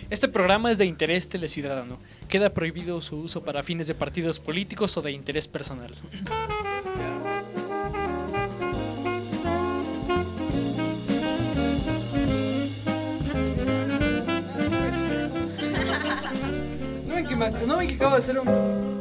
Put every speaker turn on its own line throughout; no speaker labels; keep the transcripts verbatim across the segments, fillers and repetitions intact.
Este programa es de interés teleciudadano. Queda prohibido su uso para fines de partidos políticos o de interés personal. No ven que, me, no ven que acabo de hacer un...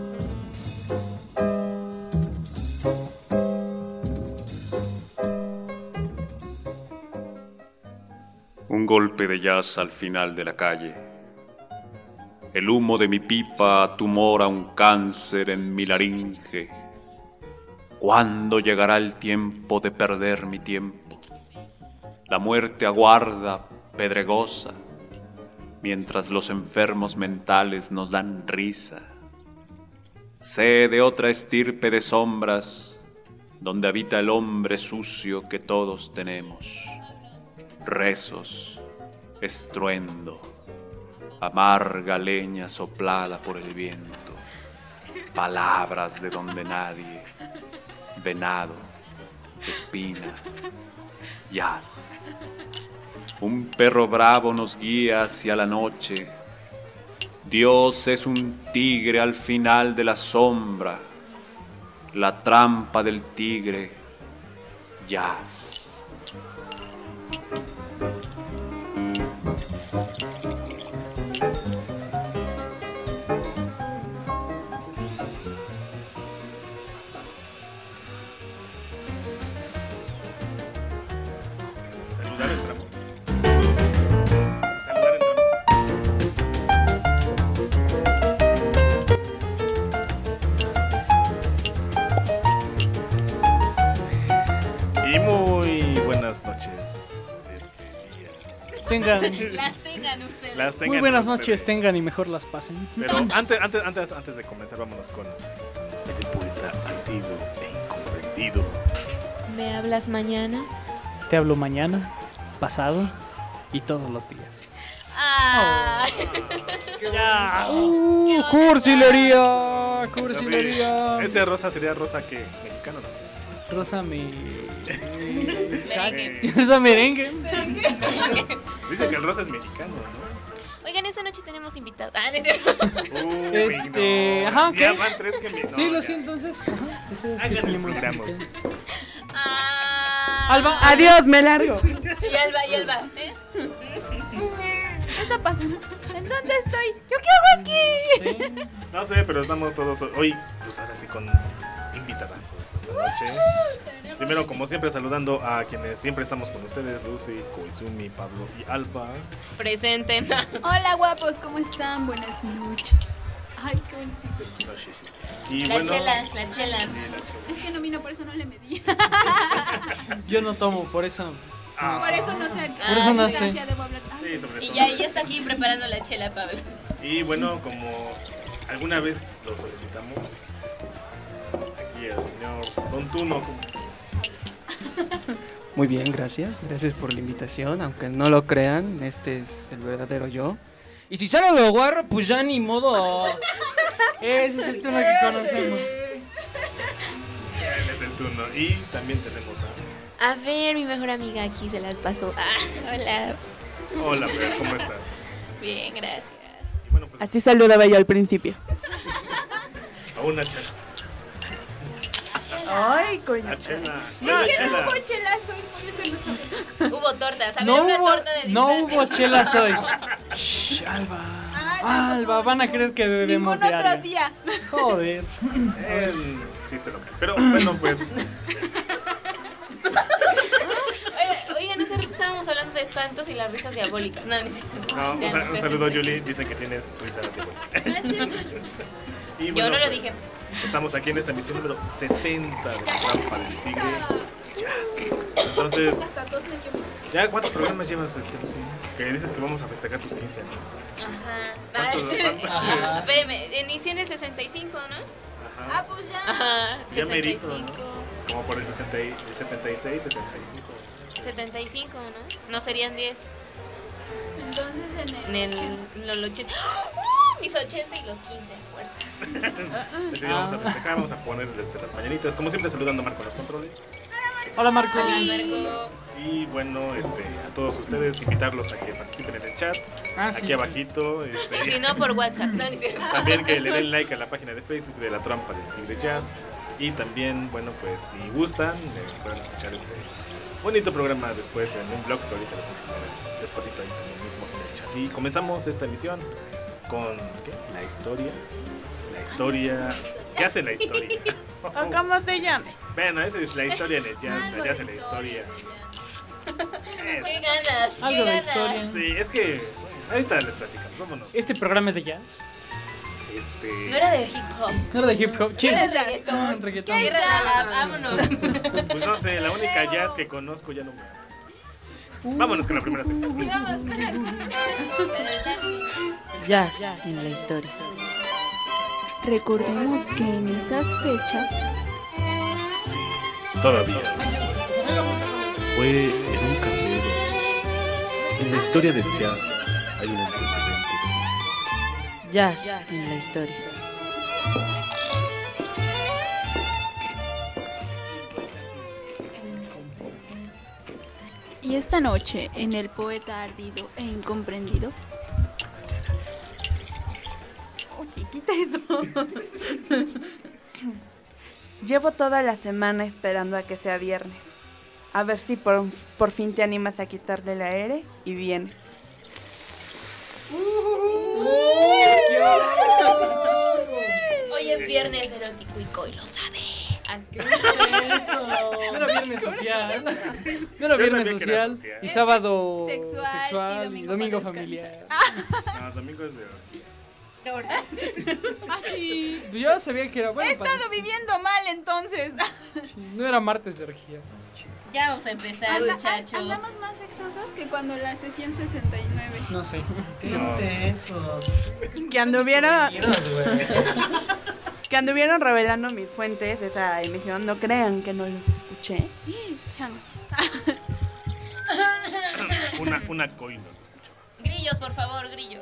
Un golpe de jazz al final de la calle. El humo de mi pipa tumora un cáncer en mi laringe. ¿Cuándo llegará el tiempo de perder mi tiempo? La muerte aguarda, pedregosa, mientras los enfermos mentales nos dan risa. Sé de otra estirpe de sombras, donde habita el hombre sucio que todos tenemos. Rezos, estruendo, amarga leña soplada por el viento, palabras de donde nadie, venado, espina, jazz. Un perro bravo nos guía hacia la noche. Dios es un tigre al final de la sombra, la trampa del tigre, jazz.
Saludar entramos. Saludar entramos. Y muy buenas noches. Este día.
Tengan...
Las tengan ustedes.
Las tengan
Muy buenas
ustedes.
noches, tengan y mejor las pasen.
Pero antes, antes, antes, antes de comenzar, vámonos con el poeta antiguo e incomprendido.
¿Me hablas mañana?
Te hablo mañana, pasado y todos los días.
Ah.
¡Ya!
Qué
¡Uh!
bonito.
¡Cursilería! ¡Cursilería!
Ese rosa sería rosa que mexicano, ¿no?
Rosa mi...
Merengue.
Rosa merengue.
Dice que el rosa es mexicano, ¿no?
Oigan, esta noche tenemos invitados. Ah, no es cierto.
Uy,
Este,
no.
ajá,
Ya
¿qué?
van tres que me... no,
Sí, lo
ya.
sé, entonces. Ajá, eso es que
Háganle,
tenemos
miramos.
invitados.
Ah.
Alba,
Adiós, me largo.
Y Alba, y Alba. ¿eh?
¿Qué está pasando? ¿En dónde estoy? ¿Yo qué hago aquí?
Sí.
No sé, pero estamos todos hoy, pues ahora sí con invitadazos esta noche. Primero, como siempre, saludando a quienes siempre estamos con ustedes, Lucy, Koizumi, Pablo y Alba.
Presente.
Hola, guapos, ¿cómo están? Buenas noches. Ay, qué bonito.
No, sí, sí. Y
La
bueno,
chela, la chela.
sí, la chela.
Es que no vino, por eso no le medí.
Yo no tomo, por eso.
Ah,
Por eso no sé.
Por eso
no
qué
sé.
ansia debo hablar. Ay,
sí, sobre
Y
todo.
ya, ya está aquí preparando la chela, Pablo.
Y bueno, como alguna vez lo solicitamos, aquí el señor Don Tuno. como-
Muy bien, gracias. Gracias por la invitación. Aunque no lo crean, este es el verdadero yo. Y si sale lo guarro, pues ya ni modo.
Ese es el tema que conocemos.
Él es el Tuno. Y también tenemos a...
A ver, mi mejor amiga aquí se las pasó. Ah, hola.
Hola, Bea, ¿cómo estás?
Bien, gracias.
Y bueno, pues
Así saludaba yo al principio.
a una chela.
Ay, coño.
A chela.
No,
Una
es que
chela.
no hubo chelazo y por eso no sabe.
Hubo tortas. A ver,
No
una
hubo,
torta de
no
disfraz.
hubo chelas hoy. Shh, Alba.
Ay, tampoco
Alba, van a creer que bebemos
Ningún otro
diario.
día.
Joder.
El chiste local. Pero bueno, pues
Oiga, oigan, hace rato estábamos hablando de espantos y las risas diabólicas. No, ni siquiera.
no, un,
Ya,
sa-
no
un
sé.
saludo, Julie. Dice que tienes risa diabólica. Y
Yo
bueno,
no lo
pues,
dije.
Estamos aquí en esta emisión número setenta de la Trampa del Tigre Jazz. Entonces,
Hasta tos me dio.
¿ya cuántos programas llevas, este, Lucy? Que dices que vamos a festejar tus quince años.
Ajá.
¿Cuántos- cuántos?
Ah, espérame, inicié en el sesenta y cinco, ¿no?
Ajá.
Ah, pues ya.
Ajá,
Ya
sesenta y
merito, ¿no?
cinco.
Como por el, sesenta y- el setenta y seis, setenta y cinco.
setenta y cinco, ¿no? No serían diez.
Entonces en
En
el.
el en los ochenta. ¡Uh! Mis ochenta y los quince, fuerza.
Así que vamos a festejar, vamos a poner desde las mañanitas. Como siempre, saludando a Marco en los controles.
Hola, Marco.
Hola, Marco.
Y bueno, este, a todos ustedes invitarlos a que participen en el chat.
Ah, sí.
Aquí abajito. Este,
Y si no, por WhatsApp. No, ni siquiera.
también que le den like a la página de Facebook de La Trampa del Tigre Jazz. Y también, bueno, pues si gustan, eh, pueden escuchar este bonito programa después en un blog que ahorita les vamos a poner despacito ahí también mismo en el chat. Y comenzamos esta emisión con ¿qué? La historia. La historia. ¿Qué hace la historia?
¿O cómo se llame?
Bueno, esa es la historia en el jazz.
Algo
La jazz
de
en la historia.
¿Qué
Eso.
ganas? ¿Qué
Algo de
ganas?
historia.
Sí, es que bueno, ahorita les platicamos. Vámonos.
Este programa es de jazz.
Este.
No era de hip hop.
No era de hip hop.
No
Chill.
era de
Ah,
reggaetón.
reggaetón.
¿Qué era la Vámonos.
Pues no sé, la única jazz que conozco ya no me. Vámonos con la primera sección.
Sigamos con la
Jazz en la historia.
Recordemos que en esas fechas
Todavía. Fue en un carrero. En la historia del jazz hay un antecedente.
Jazz en la historia.
y esta noche en el poeta ardido e incomprendido.
Oye, quita eso. Llevo toda la semana esperando a que sea viernes. A ver si por, por fin te animas a quitarle el aire y vienes.
Hoy es viernes erótico y Coy lo sabe. Ah,
No era viernes social. No era
Yo
viernes
sabía que era
social.
social.
Y sábado
Sexual,
sexual
y
y
domingo
domingo
para
familiar.
No, domingo es de.
Ah, sí.
Yo sabía que era
He
bueno. para-
estado viviendo mal entonces.
No era martes de orgía.
Ya vamos a empezar,
Anda-
muchachos.
andamos más sexosos que cuando la sesión sesenta y nueve.
No sé.
Qué intenso.
Que anduvieron, que anduvieron revelando mis fuentes esa emisión. No crean que no los escuché.
Changos.
Una, una coin nos escuchó.
Grillos, por favor, grillos.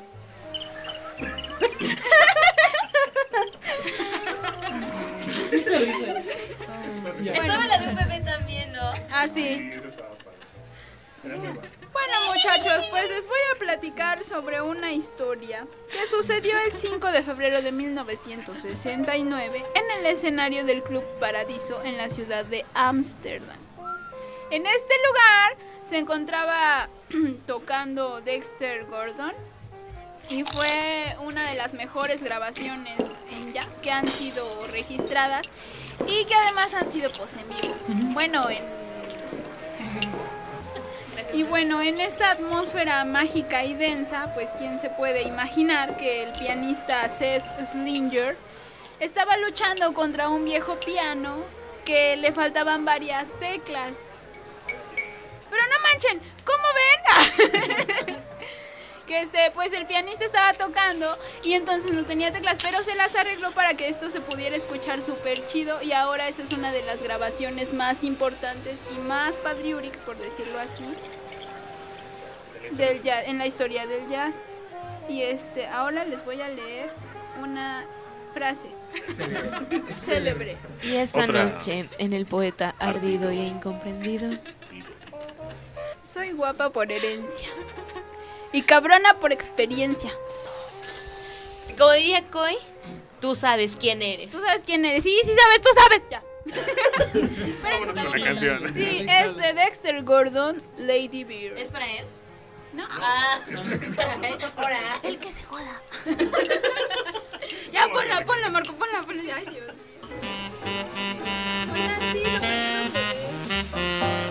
Ya.
Estaba la de un bebé también, ¿no?
Ah, sí.
Eso estaba padre. Era muy bueno.
Bueno, muchachos, pues les voy a platicar sobre una historia que sucedió el cinco de febrero de mil novecientos sesenta y nueve en el escenario del Club Paradiso en la ciudad de Ámsterdam. En este lugar se encontraba tocando Dexter Gordon y fue una de las mejores grabaciones en jazz que han sido registradas y que además han sido pues en vivo. Bueno, en Y bueno, en esta atmósfera mágica y densa, pues quién se puede imaginar que el pianista Cez Slinger estaba luchando contra un viejo piano que le faltaban varias teclas. Pero no manchen, ¿cómo ven? Que este, pues el pianista estaba tocando y entonces no tenía teclas, pero se las arregló para que esto se pudiera escuchar súper chido y ahora esa es una de las grabaciones más importantes y más padriurix, por decirlo así, del jazz, en la historia del jazz. Y este, ahora les voy a leer una frase célebre.
Y esa
Otra.
noche, en el poeta ardido e incomprendido.
Soy guapa por herencia y cabrona por experiencia.
Como diría Coy, tú sabes quién eres.
¿Tú sabes quién eres? Sí, sí sabes, tú sabes. Ya.
Vámonos con la canción.
Sí, es de Dexter Gordon, Lady Bear.
¿Es para él?
No.
Ah, ahora.
El que se joda. Ya, ponla, ponla, Marco, ponla, ponla. Ay, Dios mío. Ponla así, lo primero que-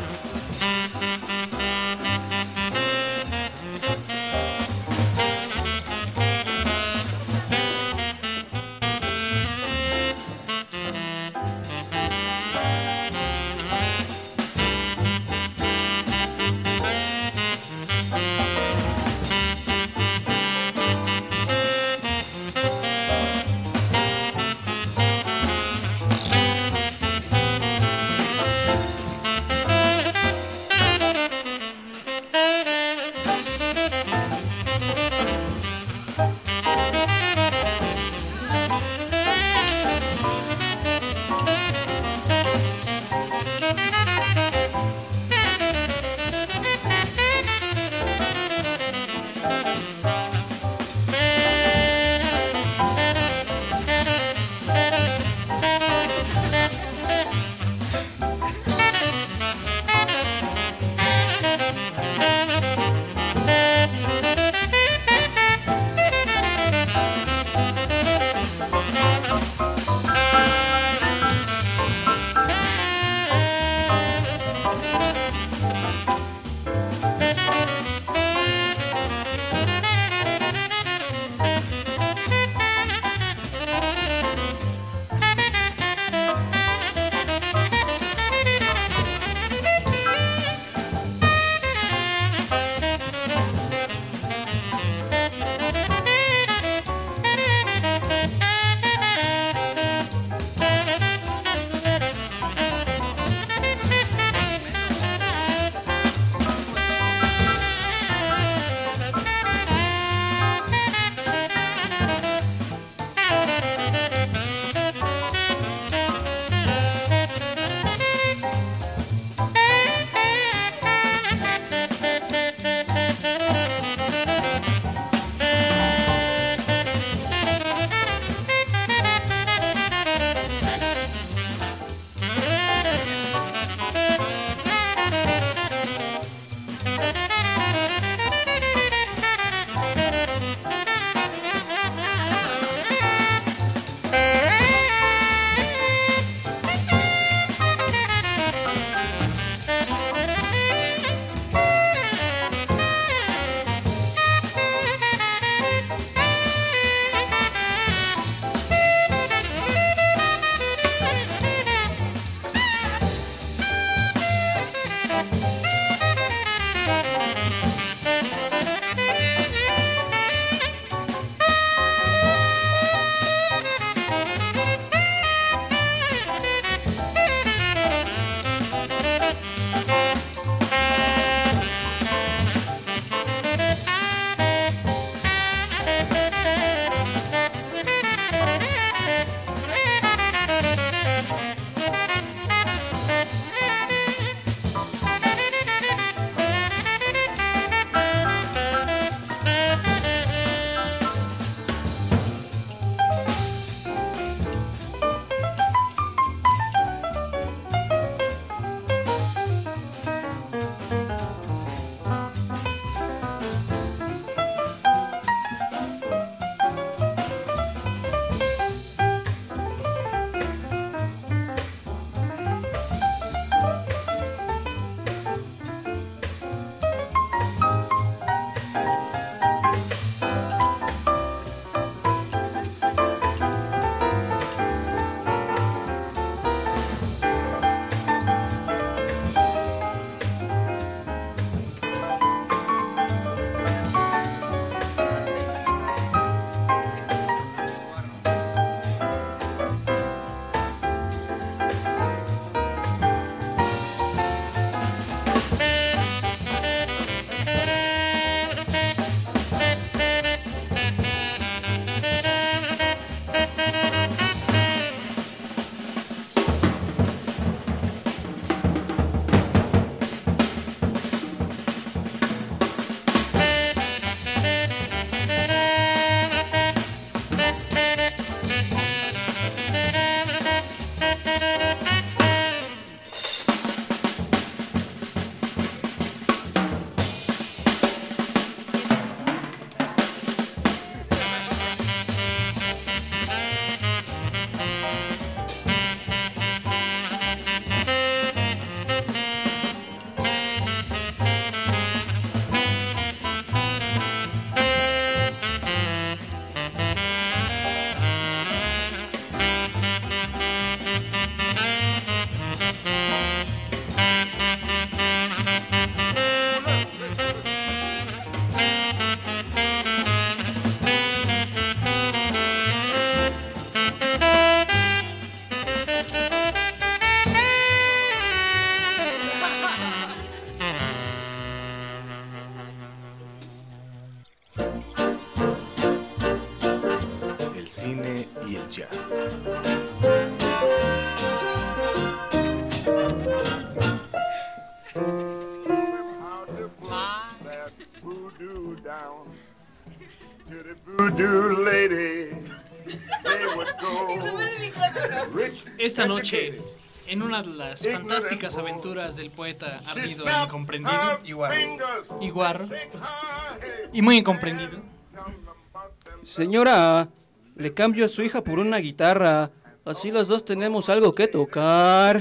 do-do-do, lady. They would
Y se
go.
muere el micrófono.
Rich,
Esta noche,
educated.
en una de las fantásticas aventuras del poeta ardido e incomprendido,
Fingers,
y guarro, y muy incomprendido,
Señora, le cambio a su hija por una guitarra. Así los dos tenemos algo que tocar.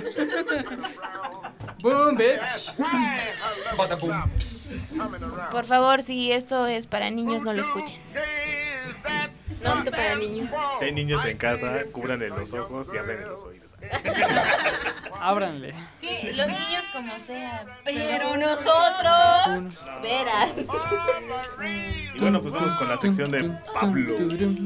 boom, bitch.
Por favor, si esto es para niños, no lo escuchen. No apto para niños.
Si hay niños en casa, cúbranle los ojos y abren los oídos.
Ábranle.
Que los niños como sea, pero nosotros, verás.
Y bueno, pues vamos con la sección de Pablo.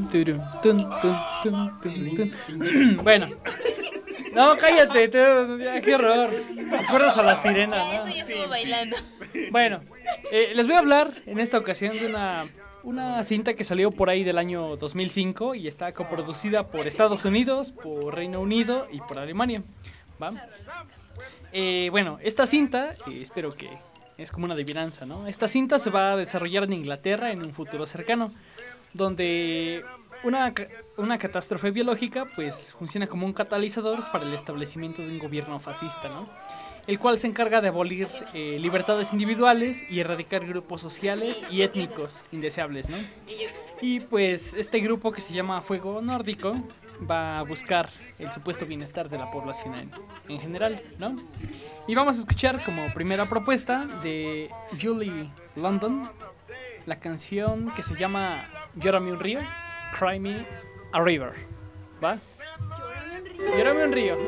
Bueno. No, cállate, tú, ya, qué horror. ¿Recuerdas a la sirena?
Ya,
¿no?
eso ya estuvo bailando.
Bueno, eh, les voy a hablar en esta ocasión de una, una cinta que salió por ahí del año dos mil cinco y está coproducida por Estados Unidos, por Reino Unido y por Alemania. ¿Va? Eh, bueno, esta cinta, eh, espero que es como una adivinanza, ¿no? Esta cinta se va a desarrollar en Inglaterra en un futuro cercano, donde una, ca- una catástrofe biológica pues funciona como un catalizador para el establecimiento de un gobierno fascista, ¿no? El cual se encarga de abolir eh, libertades individuales y erradicar grupos sociales y étnicos indeseables, ¿no? Y pues este grupo que se llama Fuego Nórdico va a buscar el supuesto bienestar de la población en, en general, ¿no? Y vamos a escuchar como primera propuesta de Julie London la canción que se llama Llórame un río, Cry Me a River, ¿va? Llórame un río.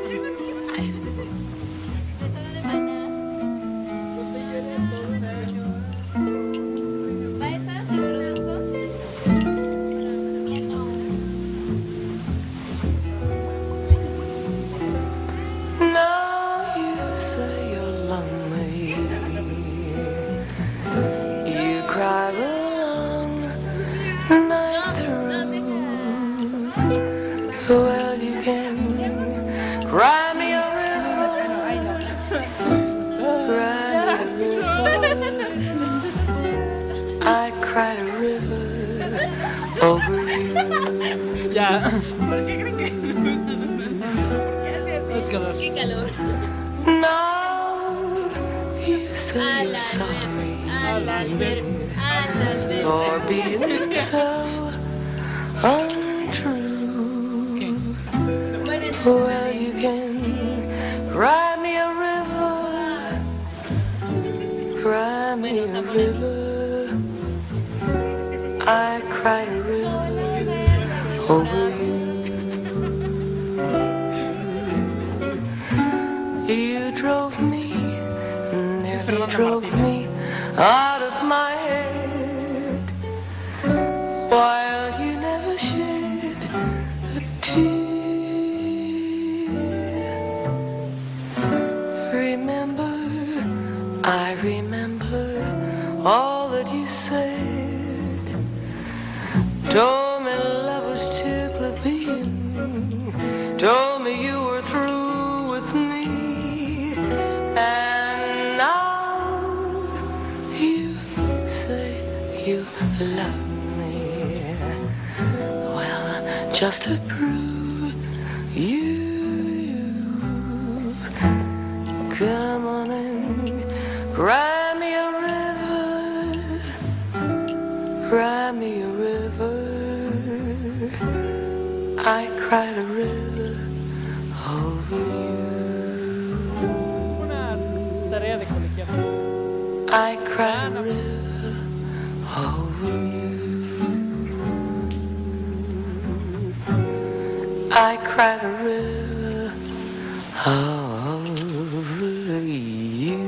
¿Va esa? ¿Te introduzco?
Now you say you're lonely. You cry along the night through. Well, you can cry me a river. Cry me a river. I cried a river over you.
Ya. Es calor.
Qué calor.
Now you say
Al
you're sorry
Al albergue. Al albergue.
for being so untrue.
Bueno, entonces
Well, you can cry me a river, cry me a river. I cried a river over you. You drove me, nearly
Fernanda
drove
Martínez.
me out of my head, while you never shed a tear. Remember, I remember all that you said. Told me love was too plebeian. Told me you were through with me. And now you say you love me. Well, just to prove you do, come on and cry me a river, cry me a river. I cried a river over you.
Una tarea de colegial.
I cried a river over you. I cried a river over you.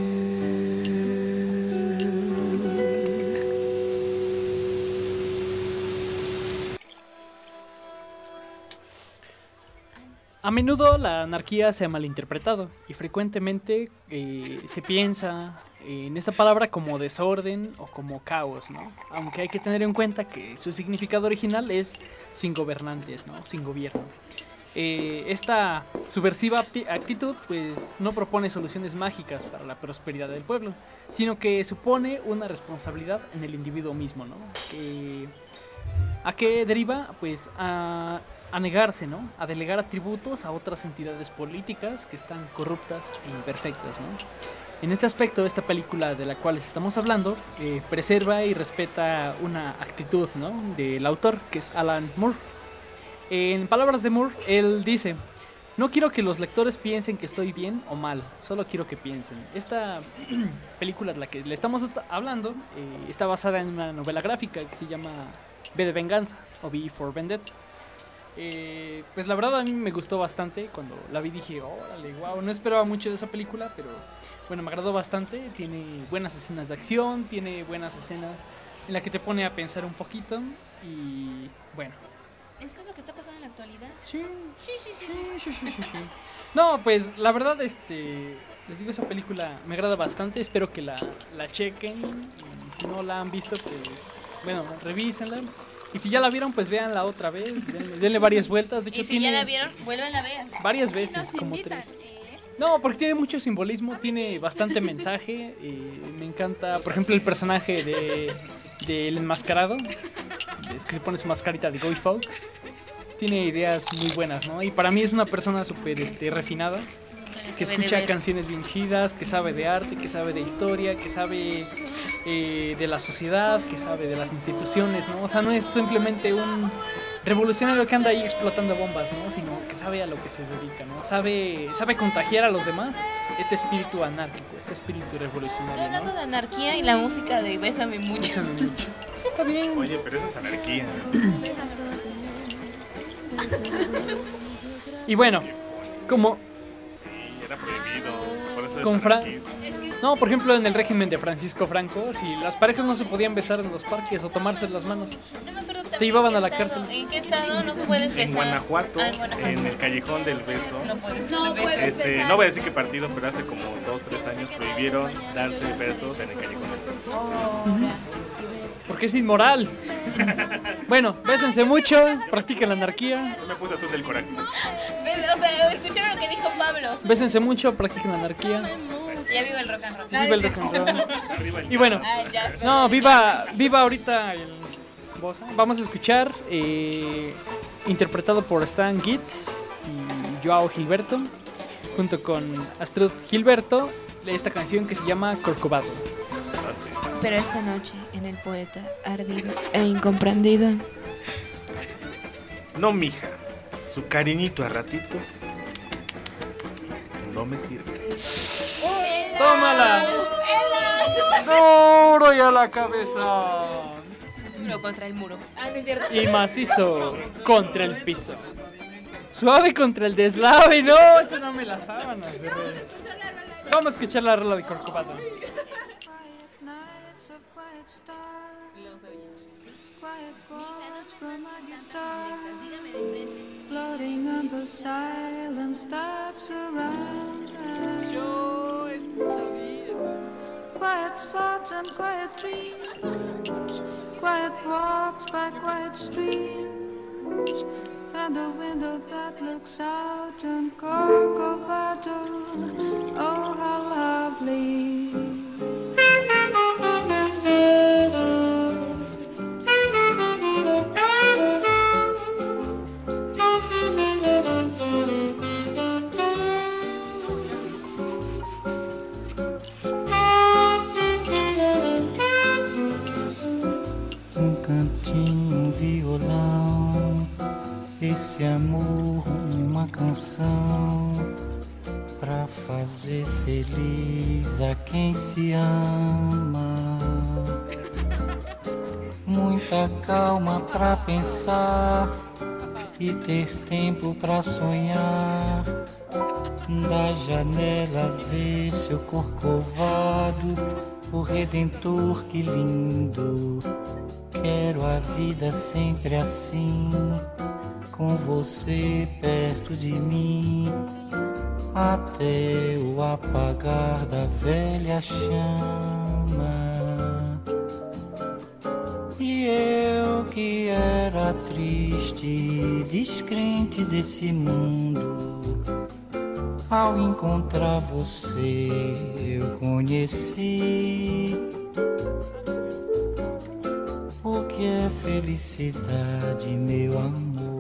A menudo la anarquía se ha malinterpretado y frecuentemente eh, se piensa en esta palabra como desorden o como caos, ¿no? Aunque hay que tener en cuenta que su significado original es sin gobernantes, ¿no? Sin gobierno. Eh, esta subversiva apti- actitud pues no propone soluciones mágicas para la prosperidad del pueblo, sino que supone una responsabilidad en el individuo mismo, ¿no? Que ¿A qué deriva? Pues a, a negarse, ¿no? A delegar atributos a otras entidades políticas que están corruptas e imperfectas, ¿no? En este aspecto, esta película de la cual estamos hablando eh, preserva y respeta una actitud, ¿no? Del autor, que es Alan Moore. En palabras de Moore, él dice: no quiero que los lectores piensen que estoy bien o mal, solo quiero que piensen. Esta película de la que le estamos hablando eh, está basada en una novela gráfica que se llama V de Venganza o V for Vendetta. Eh, pues la verdad a mí me gustó bastante. Cuando la vi dije, órale, wow, no esperaba mucho de esa película, pero bueno, me agradó bastante. Tiene buenas escenas de acción, tiene buenas escenas en las que te pone a pensar un poquito y bueno.
¿Es que es lo que está pasando en la actualidad?
Sí,
Sí, sí, sí,
sí,
sí.
sí, sí, sí, sí. No, pues la verdad, este, les digo, esa película me agrada bastante. Espero que la, la chequen. Y si no la han visto, pues, bueno, revísenla. Y si ya la vieron, pues véanla otra vez. Denle, denle varias vueltas. De hecho,
Y si
tiene
ya la vieron, vuelvan a ver.
varias
Y
veces,
nos
como
invitan,
tres.
¿eh?
No, porque tiene mucho simbolismo, tiene bastante mensaje. Eh, me encanta, por ejemplo, el personaje de del enmascarado. Es que se pone su mascarita de Guy Fawkes. Tiene ideas muy buenas, ¿no? Y para mí es una persona súper este, refinada, que escucha canciones bien chidas, que sabe de arte, que sabe de historia, que sabe eh, de la sociedad, que sabe de las instituciones, ¿no? O sea, no es simplemente un revolucionario que anda ahí explotando bombas, ¿no? Sino que sabe a lo que se dedica, ¿no? Sabe, sabe contagiar a los demás este espíritu anárquico, este espíritu revolucionario,
Estoy hablando
¿no?
de anarquía y la música de Bésame mucho.
Bésame mucho. Está bien.
Oye, pero eso es anarquía.
Y bueno, como
Sí, era prohibido. Por eso es
Con Fra-
anarquista.
no, por ejemplo, en el régimen de Francisco Franco, si las parejas no se podían besar en los parques o tomarse las manos,
No me acuerdo también
te llevaban
en
a la
qué estado-
cárcel.
¿En qué estado no se puede besar?
En Guanajuato,
Ah, en Guanajuato.
en el Callejón del Beso.
No puedes
No
besar.
puedes.
Este,
besar.
no voy a decir qué partido, pero hace como dos, tres años prohibieron darse besos en el Callejón del Beso.
porque es inmoral. Bueno, bésense mucho, practiquen la anarquía.
Yo me puse azul del coraje.
¿Ves? O sea, escucharon lo que dijo Pablo.
Bésense mucho, practiquen la anarquía.
Ya viva el rock and roll.
Viva el rock and roll.
Arriba el
Y bueno,
Ah, ya.
no, viva, viva ahorita el Bossa. Vamos a escuchar, eh, interpretado por Stan Getz y Joao Gilberto, junto con Astrud Gilberto, esta canción que se llama Corcovado.
Pero esta noche, en el poeta ardido e incomprendido.
No, mija. Su cariñito a ratitos no me sirve.
¡Tómala! ¡Duro y a la cabeza!
Duro contra el muro. Ah, no es cierto.
Y macizo contra el piso. Suave contra el deslave. No, eso no me las sábanas de res. Vamos a escuchar la rola de Corcovado.
Nights of quiet stars, quiet chords from a guitar, floating on the silence that surrounds us. Quiet thoughts and quiet dreams, quiet walks by quiet streams, and a window that looks out on Corcovado. Oh, how lovely. Um cantinho, um violão, esse amor, uma canção pra fazer feliz a quem se ama. Muita calma pra pensar e ter tempo pra sonhar. Da janela ver seu corcovado, o Redentor, que lindo. Quero a vida sempre assim, com você perto de mim, até o apagar da velha chama. E eu que era triste, descrente desse mundo, ao encontrar você eu conheci o que que é felicidade, meu amor.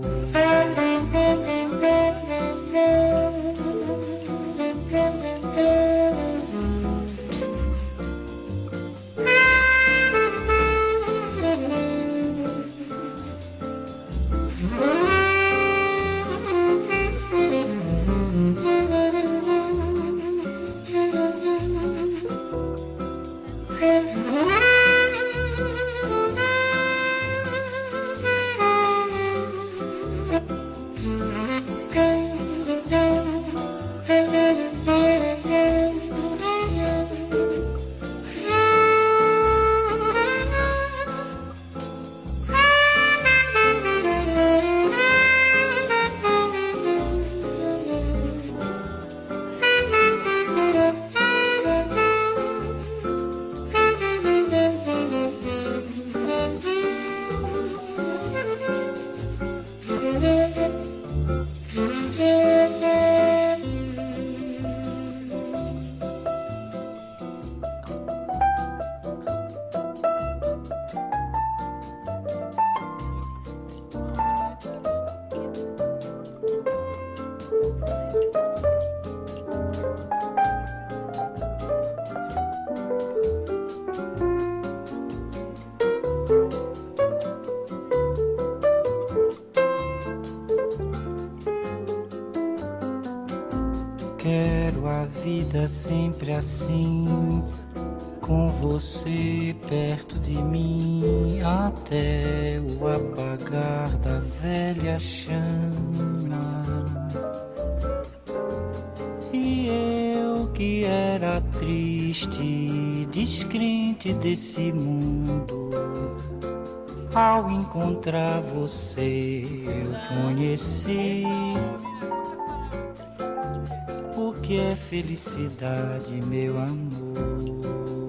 Quero a vida sempre assim, com você perto de mim, até o apagar da velha chama. E eu que era triste, descrente desse mundo, ao encontrar você eu conheci o que é felicidade, meu amor.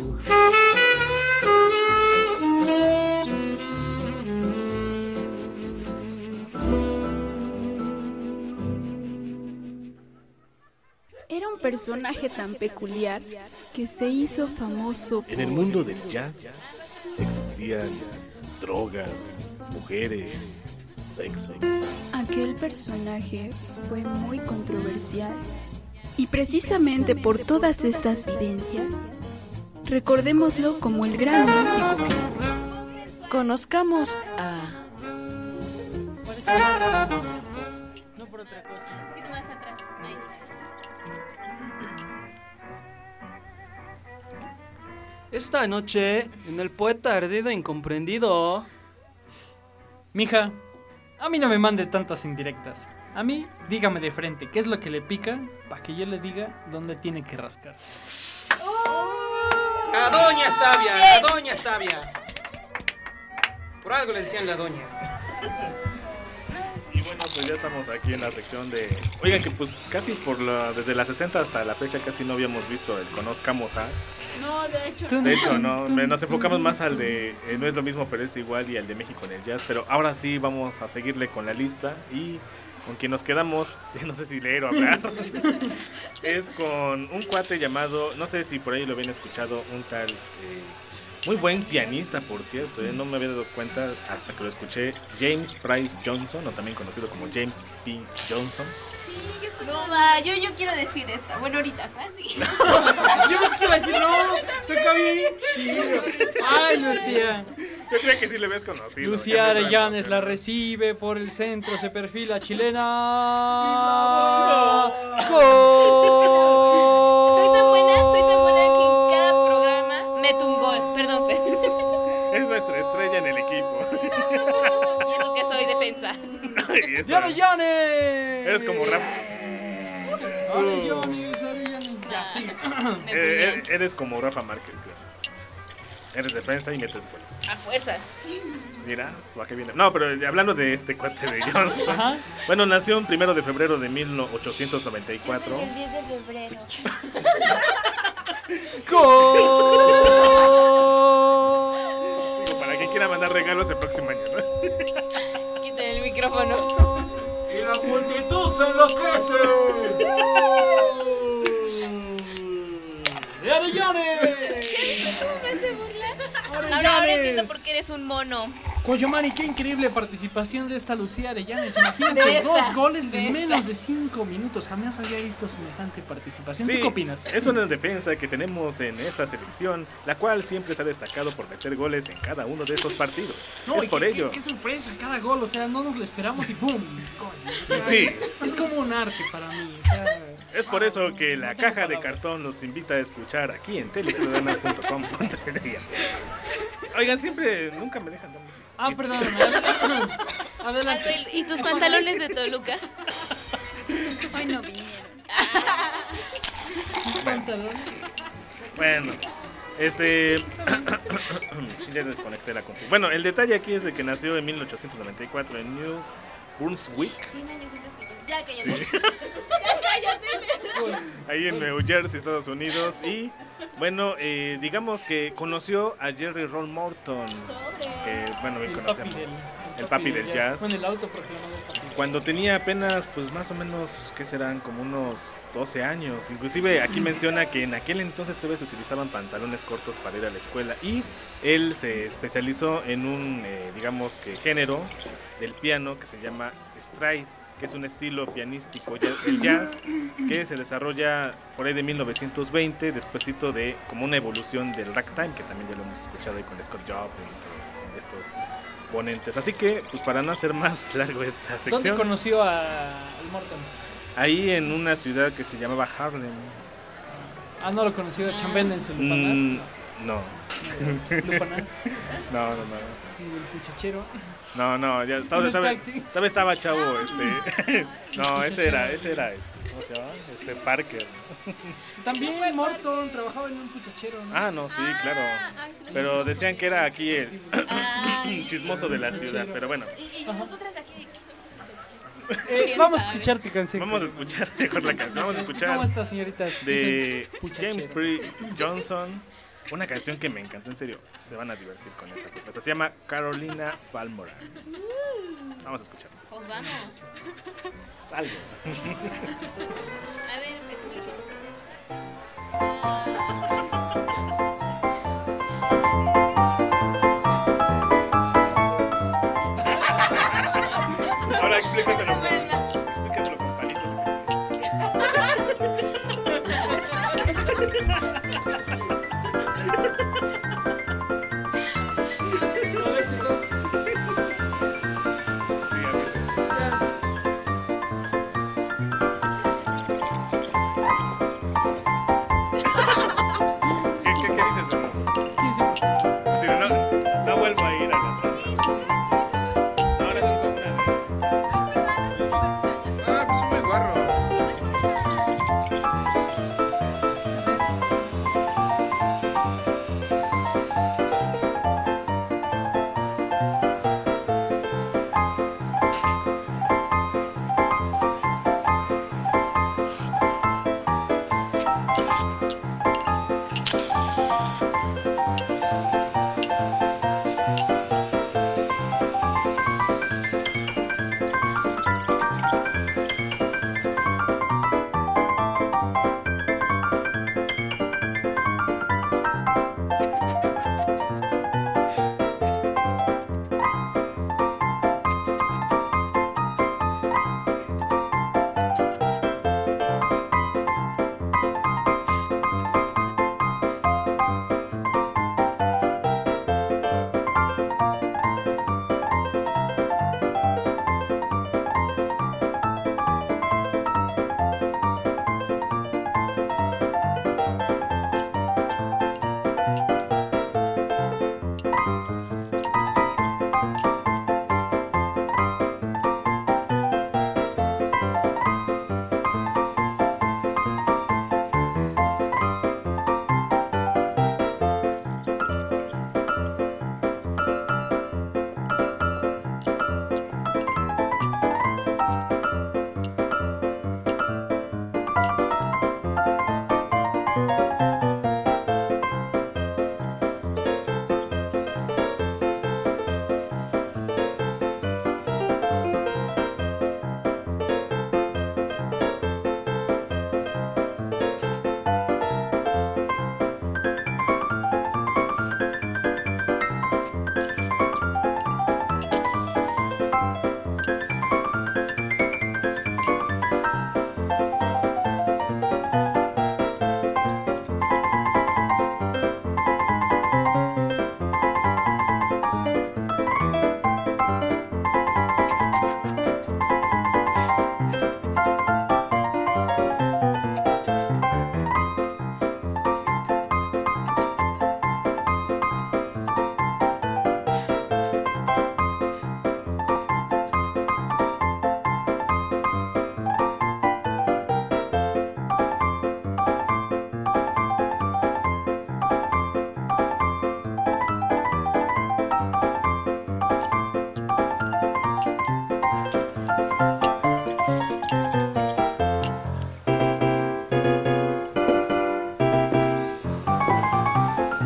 Era un personaje tan peculiar que se hizo famoso por...
En el mundo del jazz existían drogas, mujeres, sexo.
Aquel personaje fue muy controversial. Y precisamente por todas estas vivencias, recordémoslo como el gran músico que fue.
Conozcamos a...
No por otra cosa.
Un poquito más atrás. Ahí.
Esta noche, en el poeta ardido e incomprendido.
Mija, a mí no me mande tantas indirectas. A mí, dígame de frente qué es lo que le pica para que yo le diga dónde tiene que rascar.
La doña sabia, la doña sabia. Por algo le decían la doña.
Y bueno, pues ya estamos aquí en la sección de... Oigan, que pues casi por la... desde la sesenta hasta la fecha casi no habíamos visto el Conozcamos a...
No, de hecho.
De hecho, no, nos enfocamos más al de eh, No es lo mismo, pero es igual, y al de México en el jazz. Pero ahora sí vamos a seguirle con la lista, y con quien nos quedamos, no sé si leer o hablar, es con un cuate llamado, no sé si por ahí lo habían escuchado, un tal, eh, muy buen pianista, por cierto, eh, no me había dado cuenta hasta que lo escuché, James Price Johnson, o también conocido como James P. Johnson.
No, va, yo, yo quiero decir esta. Bueno, ahorita, ¿sí?
Yo pensé que iba a decir, no, toca bien chido. Ay, Lucía.
Yo creo que sí le ves conocido.
Lucía Arellanes la recibe por el centro, se perfila chilena. ¡Gol!
Soy tan buena, soy tan buena que en cada programa meto un gol. Perdón, Fer.
Es nuestra estrella en el equipo.
Y eso que soy defensa.
Y eso-
¡Y Arellanes!
Eres como rap.
Arellanes, Arellanes. Ya, sigue.
Me
Eh,
bullean.
eres como Rafa Márquez, creo. Eres defensa y metes goles.
A fuerzas.
Dirás, va que viene. No, pero hablando de este cuate de Johnson.
Ajá.
Bueno, nació el primero de febrero de mil ochocientos noventa y
Yo
cuatro.
soy del diez de febrero.
¡Gol!
Digo, para quien quiera mandar regalos el próximo año, ¿no?
Quiten el micrófono.
Y la multitud se enloquece.
¡De Arellanes!
¿Me hace burla? Ahora, ahora entiendo por qué eres un mono.
Coyomani, qué increíble participación de esta Lucía Arellanes. Imagínate,
De esta,
dos goles
de
en
esta.
menos de cinco minutos. Jamás había visto semejante participación. ¿Tú
Sí,
qué opinas?
es una defensa que tenemos en esta selección, la cual siempre se ha destacado por meter goles en cada uno de esos partidos.
No,
es
y
por
qué,
ello.
Qué, qué sorpresa cada gol, o sea, no nos lo esperamos y ¡pum! Gol. O sea,
Sí.
es, es como un arte para mí. O sea,
Es por eso que la
no tengo
caja de
palabras.
cartón los invita a escuchar aquí en teleciudadana punto com punto m x. Oigan, siempre, nunca me dejan dar música.
Ah, perdón. Adelante. Adelante.
Albel, ¿y tus pantalones de Toluca?
Hoy no vinieron.
Pantalón.
Bueno, este. Sí, ya desconecté la compu. Bueno, el detalle aquí es de que nació en mil ochocientos noventa y cuatro en New Brunswick,
Sí, no necesitas que... Ya, cállate.
ahí en New Jersey, Estados Unidos. Y bueno, eh, digamos que conoció a Jerry Roll Morton, que bueno, bien
El papi
conocemos.
del,
El papi del jazz.
Bueno, el auto proclamado el papi.
Cuando tenía apenas, pues más o menos, ¿qué serán? Como unos doce años. Inclusive aquí menciona que en aquel entonces todavía se utilizaban pantalones cortos para ir a la escuela. Y él se especializó en un, eh, digamos que género del piano que se llama stride, que es un estilo pianístico, ya- el jazz, que se desarrolla por ahí de mil novecientos veinte, despuésito de como una evolución del ragtime, que también ya lo hemos escuchado ahí con Scott Joplin y todos estos ponentes. Así que, pues para no hacer más largo esta
¿Dónde
sección,
conoció a al Morton?
ahí en una ciudad que se llamaba Harlem.
Ah, no lo conoció a Chambenda en su lupanar.
Mm, no,
Lupanar.
no, no, no.
Y el puchachero.
No, no, ya
En
todavía,
el
todavía,
taxi.
todavía estaba chavo, este. No, ese era, ese era este, ¿cómo se llama? Este Parker.
También Morton trabajaba en un puchachero, ¿no?
Ah, no, sí, claro.
Ah, sí,
Pero decían que era aquí el
Ay.
chismoso de la ciudad, pero bueno,
Y, y nosotras de aquí, ¿qué es un muchacho?
Eh,
¿Quién
vamos a
sabe?
escuchar tu canción.
vamos a escuchar mejor la canción, vamos a escuchar
¿Cómo está, señorita?
de
Es un puchachero.
James Pre Johnson, una canción que me encantó, en serio, se van a divertir con esta propuesta. Se llama Carolina Balmoral. Vamos a escucharla.
Pues vamos.
Algo.
A ver, explique.
Ahora explícaselo.
Se vuelva.
Explícaselo con palitos así. Sí, a veces.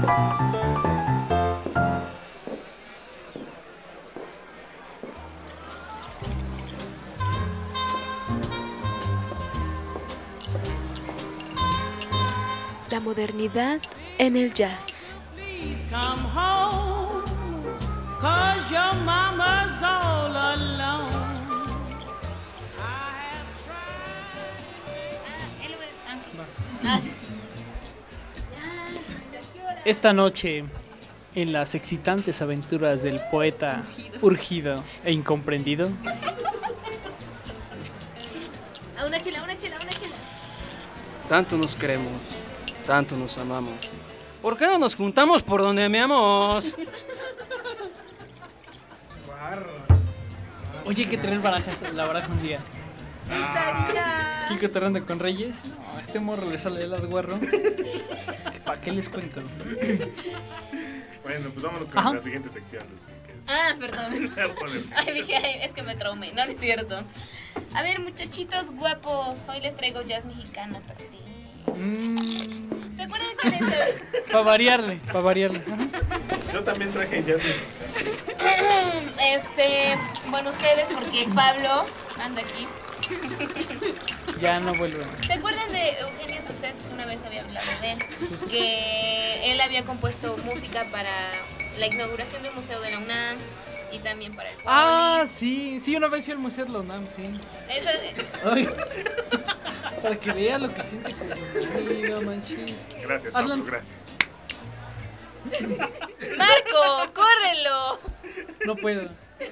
La modernidad en el jazz.
Please come home, 'cause your mama's all alone.
Esta noche, en las excitantes aventuras del poeta urgido e incomprendido.
A una chela, una chela, una chela.
Tanto nos queremos, tanto nos amamos. ¿Por qué no nos juntamos por donde amamos?
Oye, hay que traer barajas, la baraja un día.
Estaría...
¿Quién cotorreando con Reyes? No, a este morro le sale el guarro. ¿Para qué les cuento?
Bueno, pues vámonos con
Ajá.
la siguiente sección, Lucy, que es...
Ah, perdón.
Pones-
Ay, dije, ay, es que me traumé. No, no es cierto. A ver, muchachitos guapos, hoy les traigo jazz mexicano otra vez. ¿Se acuerdan que les...
Para variarle, para variarle. Ajá.
Yo también traje jazz.
Este, bueno, ustedes, porque Pablo anda aquí.
Ya no vuelve.
¿Se acuerdan de Eugenio Tusset? Que una vez había hablado de él. Que él había compuesto música para la inauguración del Museo de la UNAM y también para el Poli.
Ah, sí, sí, una vez fui al Museo de la UNAM, sí.
Eso,
Ay, para que vea lo que siente como no manches.
Gracias,
Hazlo-
Pablo, gracias.
Marco, córrelo.
No puedo.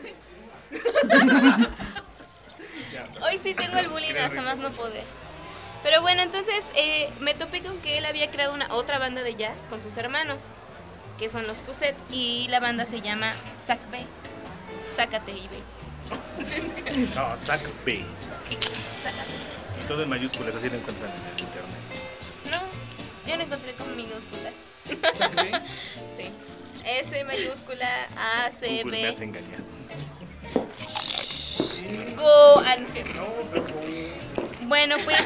Hoy sí tengo el bullying hasta más no poder. Pero bueno, entonces eh, me topé con que él había creado una otra banda de jazz con sus hermanos, que son los Tusset, y la banda se llama Sac B. Sácate y ve.
No, Sac B.
Sácate.
Y todo en mayúsculas, así lo encuentran en el internet.
No, yo lo encontré con minúsculas.
¿Sac B?
Sí. S mayúscula A C
Google me has
B.
engañado.
Go. Ah, no es cierto.
No, pues es como...
Bueno, pues.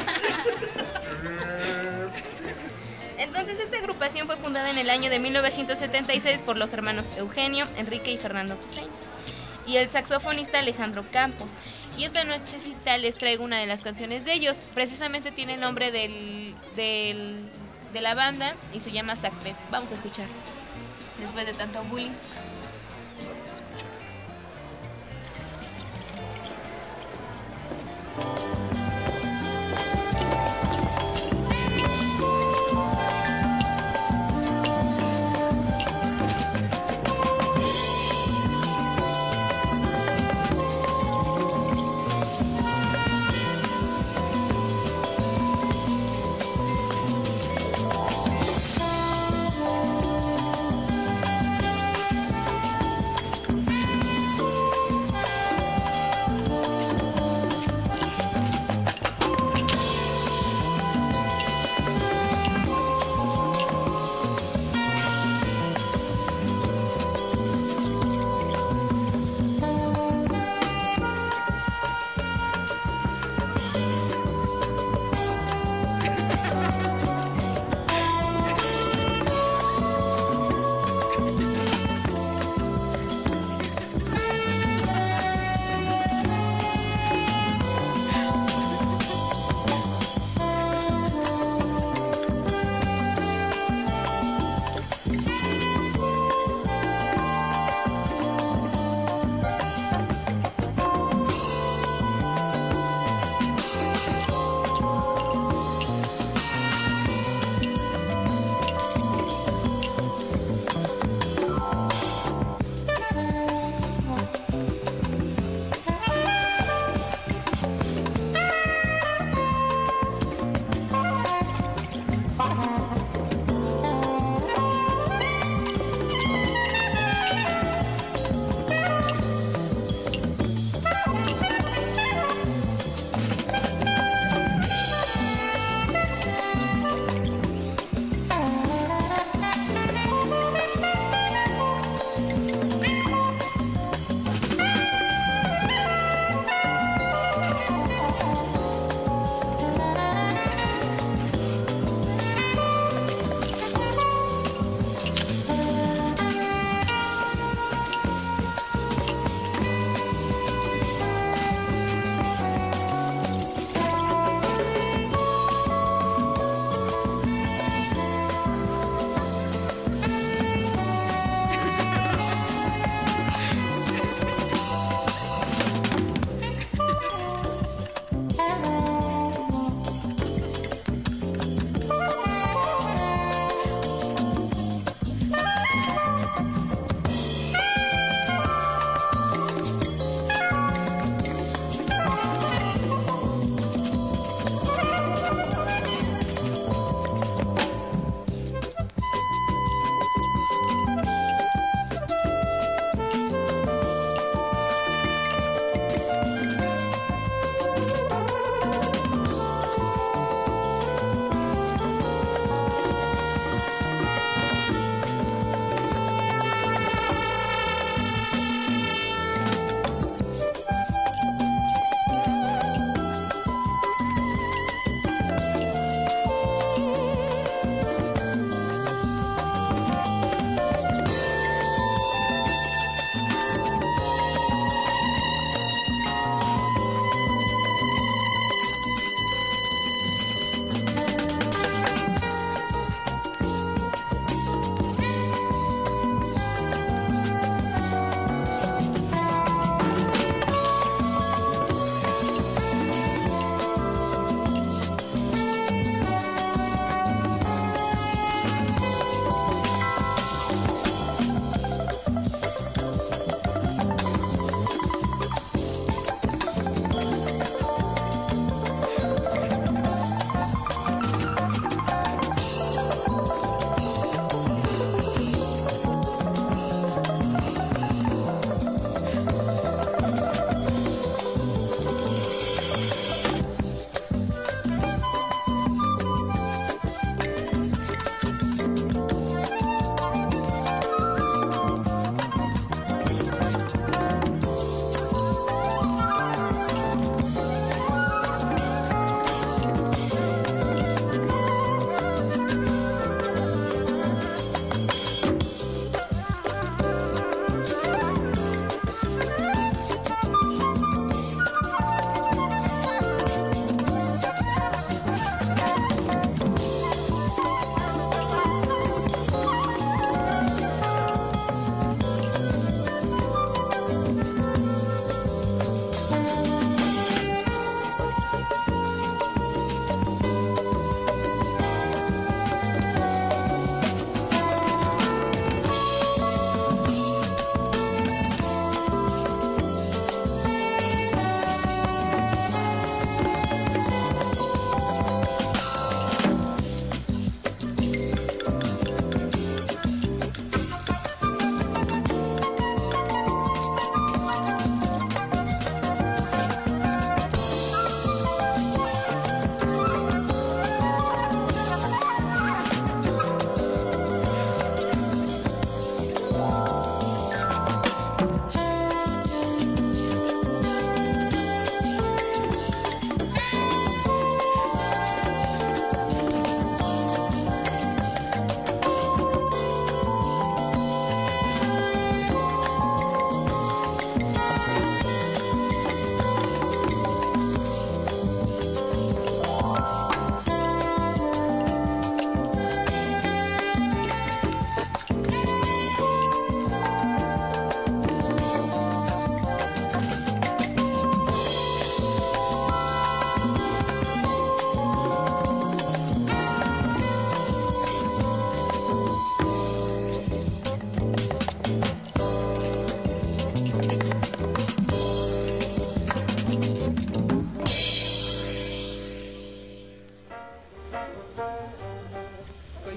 Entonces esta agrupación fue fundada en el año de mil novecientos setenta y seis por los hermanos Eugenio, Enrique y Fernando Toussaint y el saxofonista Alejandro Campos. Y esta nochecita les traigo una de las canciones de ellos. Precisamente tiene el nombre del, del, de la banda y se llama Sac B. Vamos a escuchar. Después de tanto bullying.
Vamos a escuchar.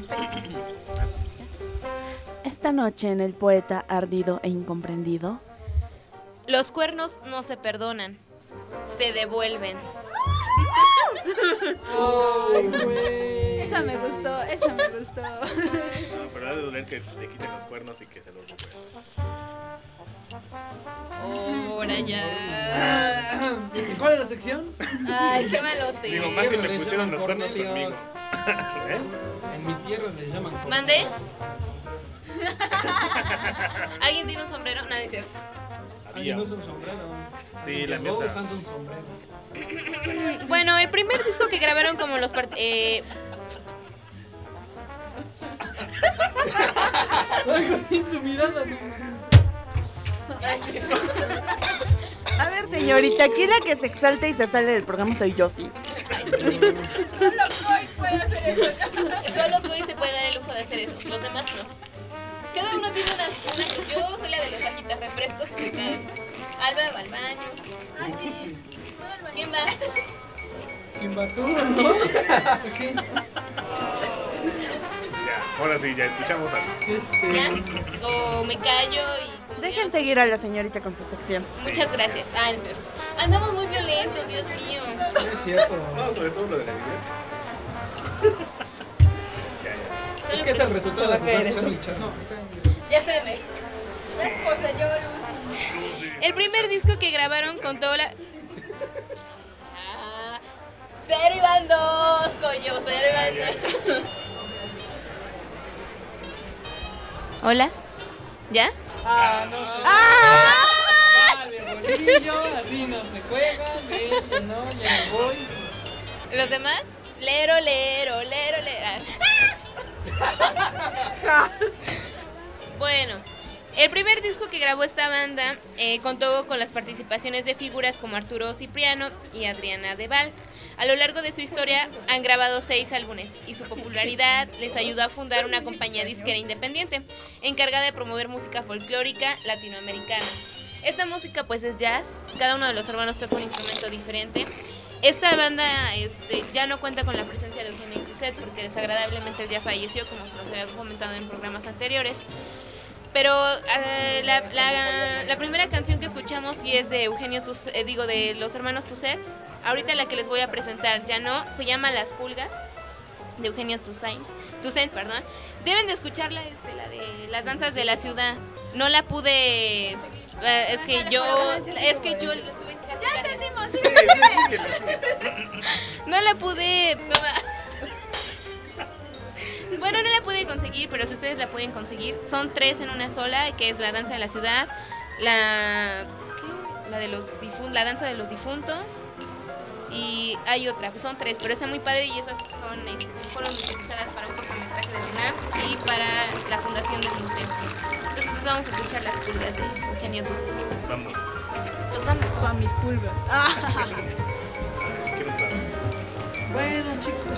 Esta noche en El Poeta Ardido e Incomprendido.
Los cuernos no se perdonan, se devuelven.
Ay, güey. Esa me gustó, esa me gustó.
No, pero ha de doler que le quiten los cuernos y que se los devuelvan.
Ahora ya.
¿Cuál es la sección?
Ay, qué malote.
Digo, más si le pusieron los cuernos
Cornelios.
conmigo. ¿Eh?
En mis tierras les llaman Cornelios.
¿Mande? ¿Alguien tiene un sombrero? No, no es cierto.
Alguien usa un sombrero.
Sí, la
Llegó
mesa.
usando un sombrero.
Bueno, el primer disco que grabaron como los part eh,
Ay, güey, su mirada.
A ver, señorita, aquí la que se exalta y se sale del programa soy yo, sí.
Solo Coy puede hacer eso.
Solo Coy se puede dar el lujo de hacer eso, los demás no. Cada uno tiene una, una yo soy la de los agitas refrescos que se caen. Alba va al baño.
Ah, sí.
¿Quién va?
¿Quién va tú, no? Ok.
Ya, ahora sí, ya escuchamos a los.
Este,
¿Ya? O me callo y... como
Dejen
digan-
seguir a la señorita con su sección.
Muchas gracias. Ah, es cierto. Andamos muy violentos, Dios mío.
Es cierto.
No, sobre todo lo de la video. Ya, ya.
Es que es el resultado de jugar
eso.
Charlie Charlie.
Ya se me...
La esposa, yo, Lucy.
El primer disco que grabaron con toda la... Ah, cero iban dos, coño, cero iban dos. ¿Hola? ¿Ya?
Ah, no se
¡Ah!
vale, bolillo, así no se juega, vete, no, ya me voy.
¿Los demás? Lero, lero, lero, lero. Bueno, el primer disco que grabó esta banda eh, contó con las participaciones de figuras como Arturo Cipriano y Adriana Deval. A lo largo de su historia han grabado seis álbumes y su popularidad les ayudó a fundar una compañía disquera independiente encargada de promover música folclórica latinoamericana. Esta música pues es jazz, cada uno de los hermanos toca un instrumento diferente. Esta banda este, ya no cuenta con la presencia de Eugenio Tuset porque desagradablemente él ya falleció, como se nos había comentado en programas anteriores. Pero eh, la, la, la primera canción que escuchamos sí es de Eugenio Tuset, eh, digo de los hermanos Tuset. Ahorita la que les voy a presentar ya no, se llama Las Pulgas, de Eugenio Toussaint, Toussaint, perdón. Deben de escucharla, este, la de Las Danzas de la Ciudad. No la pude, eh, es que yo, es que yo la tuve que
Ya entendimos, sí.
Sí, sí, sí,
no la pude, toma. Bueno, no la pude conseguir, pero si ustedes la pueden conseguir, son tres en una sola, que es La Danza de la Ciudad, la, ¿qué? La de los difun- la Danza de los Difuntos. Y hay otra, pues son tres, pero está muy padre y esas son, este, fueron utilizadas para un cortometraje de UNAM y para la fundación del museo. Entonces pues vamos a escuchar Las Pulgas de Eugenio Toussaint.
Vamos.
Pues vamos.
Con mis pulgas. Ah.
Quiero un trago.
Bueno, chicos.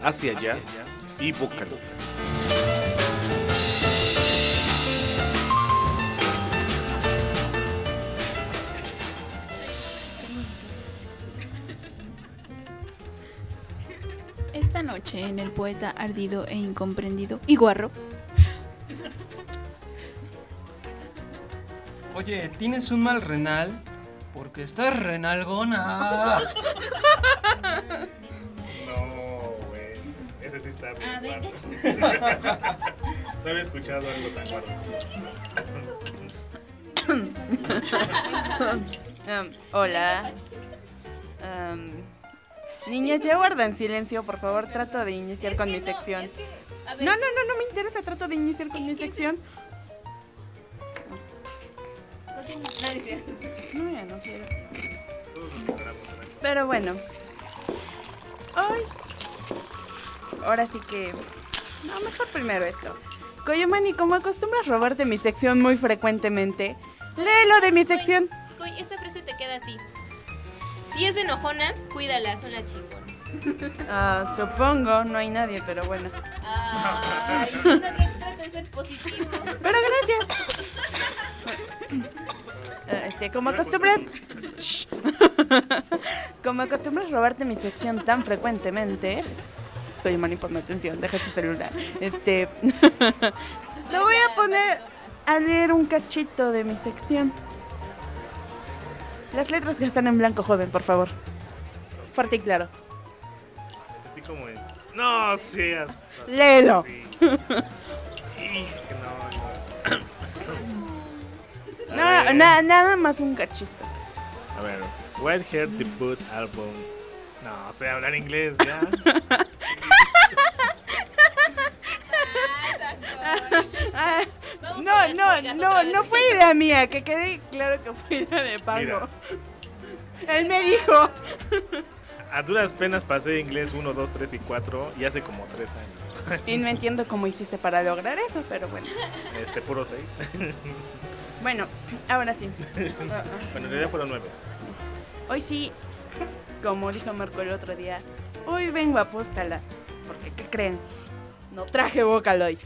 Hacia Jazz y Vocaloid.
Esta noche en El Poeta Ardido e Incomprendido y Guarro.
Oye, ¿tienes un mal renal? Porque estás renalgona.
No, güey. Ese sí está bien.
A ver.
guarro. No había escuchado algo tan guarro.
Um, hola. Um, niñas, ya guardan silencio, por favor. Trato de iniciar
Es
con
que
mi
no,
sección.
es que, a ver,
No, no, no, no me interesa. Trato de iniciar con mi sección.
nadie se-
No, ya no quiero. Pero bueno. Hoy. Ahora sí que. No, mejor primero esto. Koyomani, como acostumbras robarte mi sección muy frecuentemente, léelo de mi sección.
Coy, esta frase te queda a ti. Si es enojona, cuídala, son la chingona.
Ah, supongo, no hay nadie, pero bueno.
Ay, uno que trata de ser positivo.
Pero gracias. Eh, Este, como acostumbras. Shh. Como acostumbras robarte mi sección tan frecuentemente. Oye, Mani, ponme atención, deja tu celular. Este. Te voy a poner a leer un cachito de mi sección. Las letras que están en blanco, joven, por favor. Fuerte y claro.
Me sentí como en... No seas... así.
Léelo.
Y... No, no.
No, na- nada más un cachito.
A ver, Whitehair debut album. No, sé hablar inglés ya.
Ah,
Vamos
no,
con las
no,
pulgas
no,
otra
no
vez.
fue idea mía, que quede claro que fue idea de Pablo.
Mira.
Él me dijo.
A duras penas pasé inglés uno, dos, tres y cuatro y hace como tres años.
Y no entiendo cómo hiciste para lograr eso, pero bueno.
Este, puro seis.
Bueno, ahora sí.
Bueno, en realidad fueron nueve.
Hoy sí, como dijo Marco el otro día, hoy vengo a apóstala. Porque, ¿qué creen? No traje Vocaloid.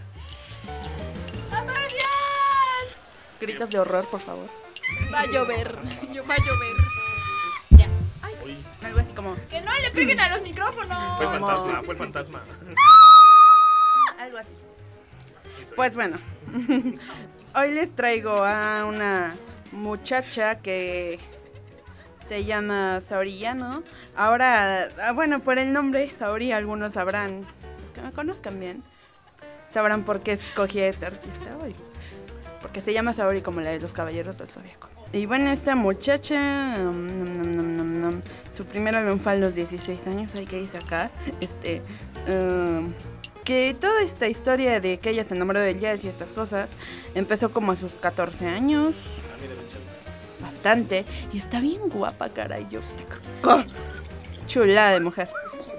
Gritos de horror, por favor.
Va a llover. Yo, va a llover.
Ya.
Uy,
Algo así como...
Que no le peguen a los micrófonos.
fue el
¿Cómo?
fantasma, fue el fantasma.
Algo así.
Eso
Pues
es.
bueno, hoy les traigo a una muchacha que se llama Saoria, ¿no? Ahora, ah, bueno, por el nombre Saoria algunos sabrán, que me conozcan bien, sabrán por qué escogí a este artista hoy. Porque se llama Saori como la de los Caballeros del Zodiaco. Y bueno, esta muchacha, um, nom, nom, nom, nom, nom, su primer álbum fue a los dieciséis años, hay que irse acá, este... um, que toda esta historia de que ella se enamoró del jazz y estas cosas empezó como a sus catorce años.
Ah, mira, bien chévere.
Bastante. Y está bien guapa, caray. Yo, ¡co! Chula de mujer.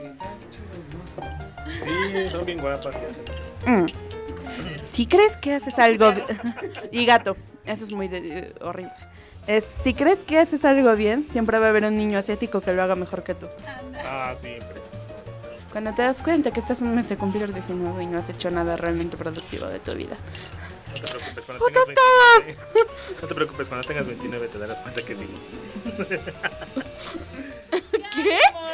Sí, son bien guapas y hacen muchas cosas.
Mm. Si crees que haces algo... bi- y gato. Eso es muy de- de- horrible. Es, si crees que haces algo bien, siempre va a haber un niño asiático que lo haga mejor que tú.
Ah, siempre.
Cuando te das cuenta que estás un mes de cumplir diecinueve y no has hecho nada realmente productivo de tu vida.
No te preocupes, cuando
¡Putos
tengas veintinueve. No te preocupes, cuando tengas veintinueve te darás cuenta que sí.
¿Qué?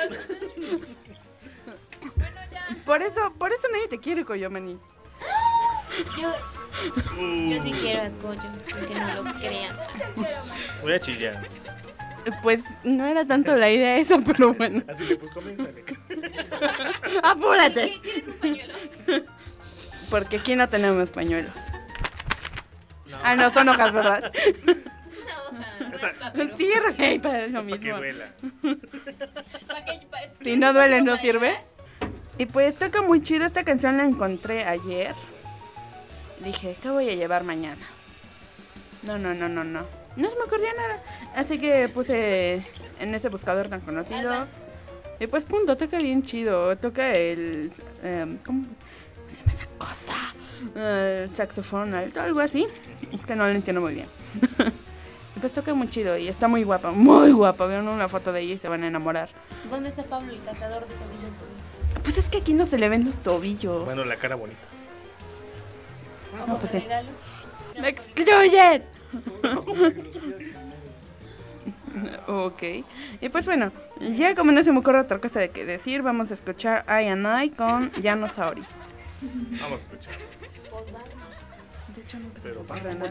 Por eso, por eso nadie te quiere, Koyomani.
Yo, yo sí quiero a Koyo, aunque no lo crean.
Voy a chillar.
Pues no era tanto la idea esa, pero bueno.
Así que pues comiénzale.
¡Apúrate!
¿Quieres un pañuelo?
Porque aquí no tenemos pañuelos. Ah, no, son hojas, ¿verdad?
Es una hoja, no
Esa-
es papel.
Sirve para lo
Para que
mismo.
duela.
¿Para qué? Pa-
Si no duele, no
para
sirve.
llevar.
Y pues toca muy chido. Esta canción la encontré ayer. Dije, ¿qué voy a llevar mañana? No, no, no, no, no. No se me ocurría nada. Así que puse en ese buscador tan conocido.
Alba.
Y pues punto, toca bien chido. Toca el... em, ¿Cómo se llama esa cosa? El saxofón alto, algo así. Es que no lo entiendo muy bien. Y pues toca muy chido y está muy guapa, muy guapa. Vean una foto de ella y se van a enamorar.
¿Dónde está Pablo, el cantador de tobillos bonitos?
Pues es que aquí no se le ven los tobillos.
Bueno, la cara bonita.
No, pues sí. ¡Me excluyen! Ok. Y pues bueno, ya como no se me ocurre otra cosa de que decir, vamos a escuchar I and I con Yano Saori.
Vamos a escuchar.
Pues vamos.
De hecho, no
Pero
ocurre nada.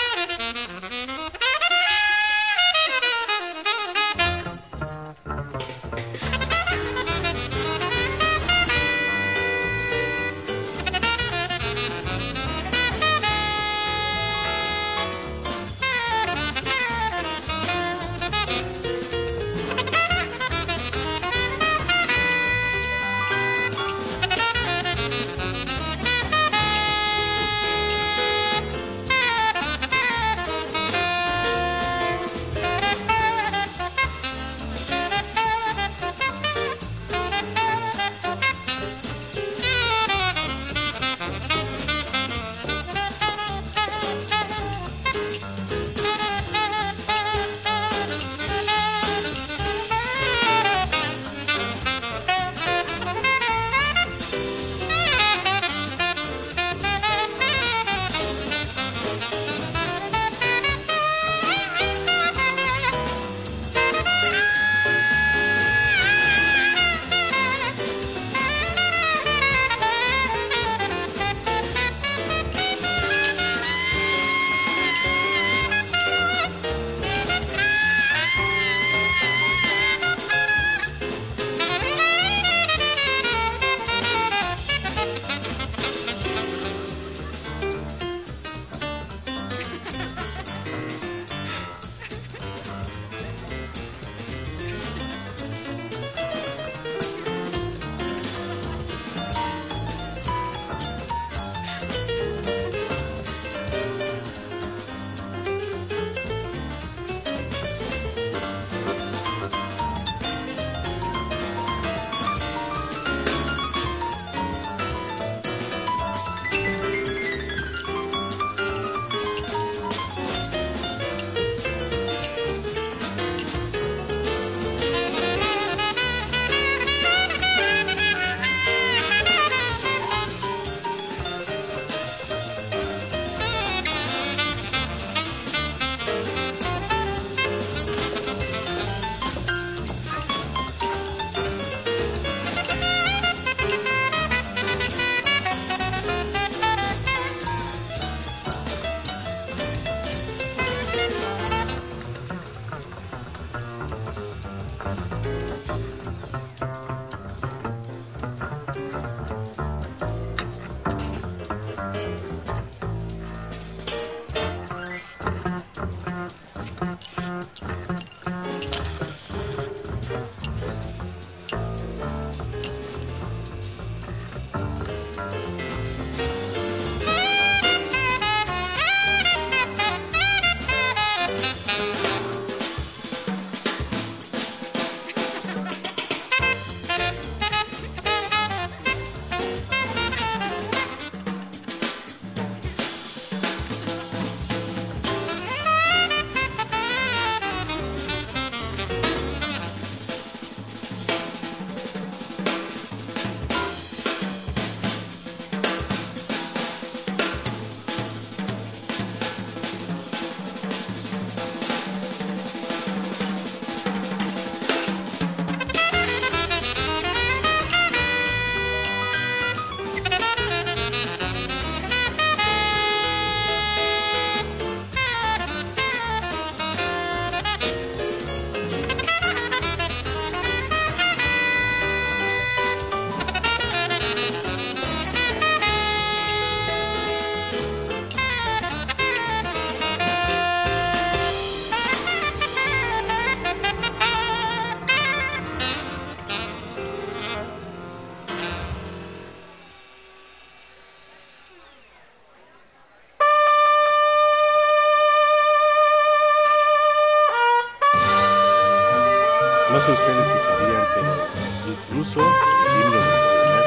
No sé ustedes si sabían, pero incluso el himno nacional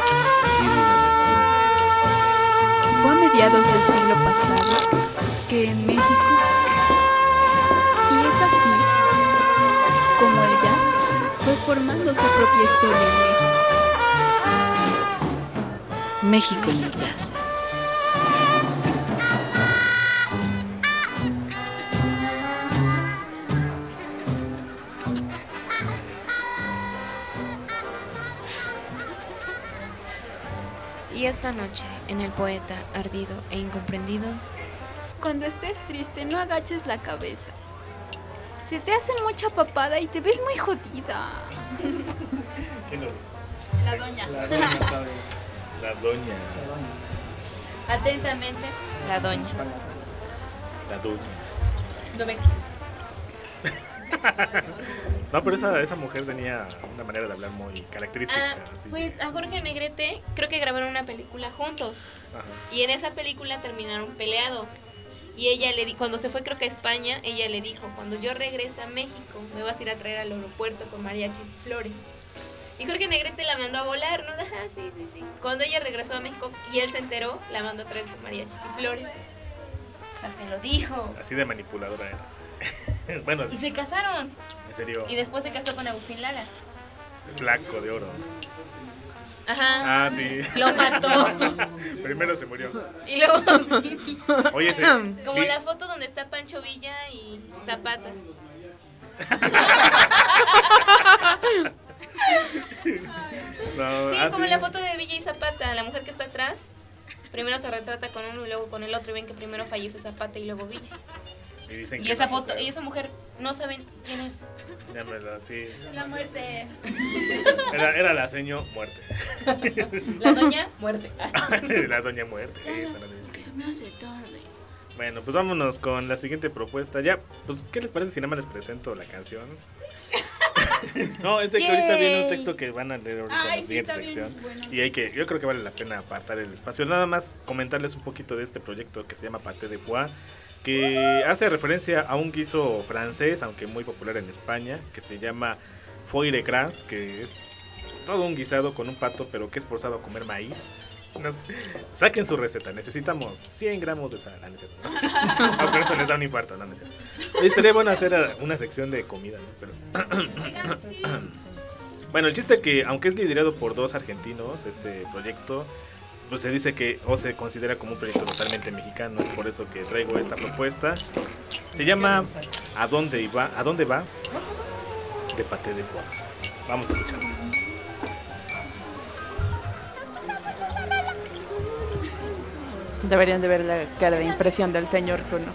tiene una versión.
Fue a mediados del siglo pasado que en México, y es así como el jazz fue formando su propia historia en México.
México en el jazz.
Y esta noche, en El Poeta Ardido e Incomprendido,
cuando estés triste, no agaches la cabeza. Se te hace mucha papada y te ves muy jodida. La doña.
La doña. La doña.
Atentamente, la doña.
La doña.
No me
No, pero esa, esa mujer tenía una manera de hablar muy característica.
Ah,
así.
pues a Jorge Negrete creo que grabaron una película juntos.
Ajá.
Y en esa película terminaron peleados. Y ella le di, cuando se fue creo que a España, ella le dijo, cuando yo regrese a México, me vas a ir a traer al aeropuerto con mariachis y flores. Y Jorge Negrete la mandó a volar, ¿no? Ajá, sí, sí, sí. Cuando ella regresó a México y él se enteró, la mandó a traer con mariachis y flores. O sea, se lo dijo.
Así de manipuladora era. Bueno,
Y se casaron.
en serio,
Y después se casó con Agustín Lara.
flaco de oro.
Ajá.
Ah, sí.
Lo mató.
Primero se murió.
Y luego
Oye, ese-
como
vi-
la foto donde está Pancho Villa y Zapata.
No,
Sí,
ah,
como
sí.
la foto de Villa y Zapata, la mujer que está atrás. Primero se retrata con uno y luego con el otro y ven que primero fallece Zapata y luego Villa.
Y dicen
Y
que
esa
la
foto,
mujer-
y esa mujer no saben quién es.
Ya me la- sí.
La muerte.
Era, era la seño muerte.
La doña muerte.
La doña muerte. Esa no me dice.
Se me hace tarde.
Bueno, pues vámonos con la siguiente propuesta. Ya, pues, ¿qué les parece si nada más les presento la canción? No, es de que ahorita viene un
Yay.
texto que van a leer ahorita en
Ay,
la
sí,
siguiente
está bien,
sección.
bueno.
Y hay que, yo creo que vale la pena apartar el espacio. Nada más comentarles un poquito de este proyecto que se llama Pâté de Foie, que hace referencia a un guiso francés, aunque muy popular en España, que se llama foie de gras, que es todo un guisado con un pato, pero que es forzado a comer maíz. Nos- saquen su receta, necesitamos cien gramos de sal. Ah, no es cierto, ¿no? No, pero eso les da un infarto, no, no es cierto. Oye, estaría bueno hacer ah, una sección de comida, ¿no? Pero... Bueno, el chiste que, aunque es liderado por dos argentinos, este proyecto, pues se dice que, o se considera como un proyecto totalmente mexicano, es por eso que traigo esta propuesta. Se llama ¿A dónde iba? ¿A dónde vas? De Pâté de Foie. Vamos a escucharlo.
Deberían de ver la cara de impresión del señor Bruno.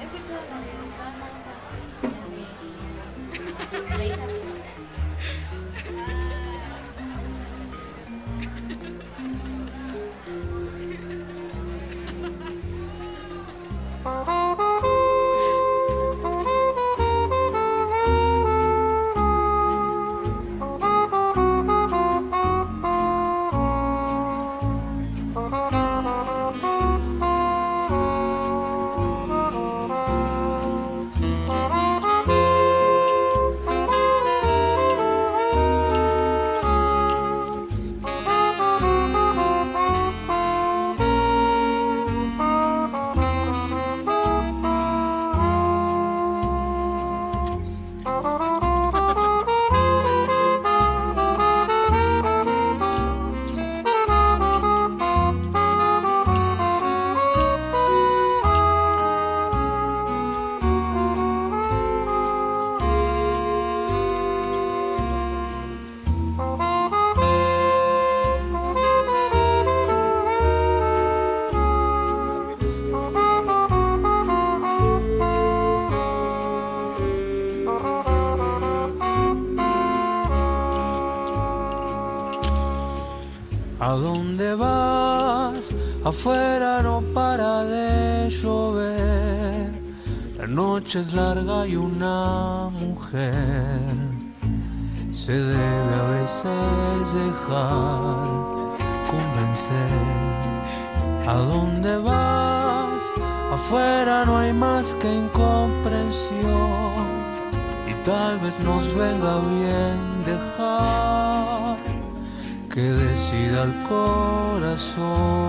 ¿A dónde vas? Afuera no para de llover. La noche es larga y una mujer se debe a veces dejar convencer. ¿A dónde vas? Afuera no hay más que incomprensión y tal vez nos venga bien dejar que decida el corazón.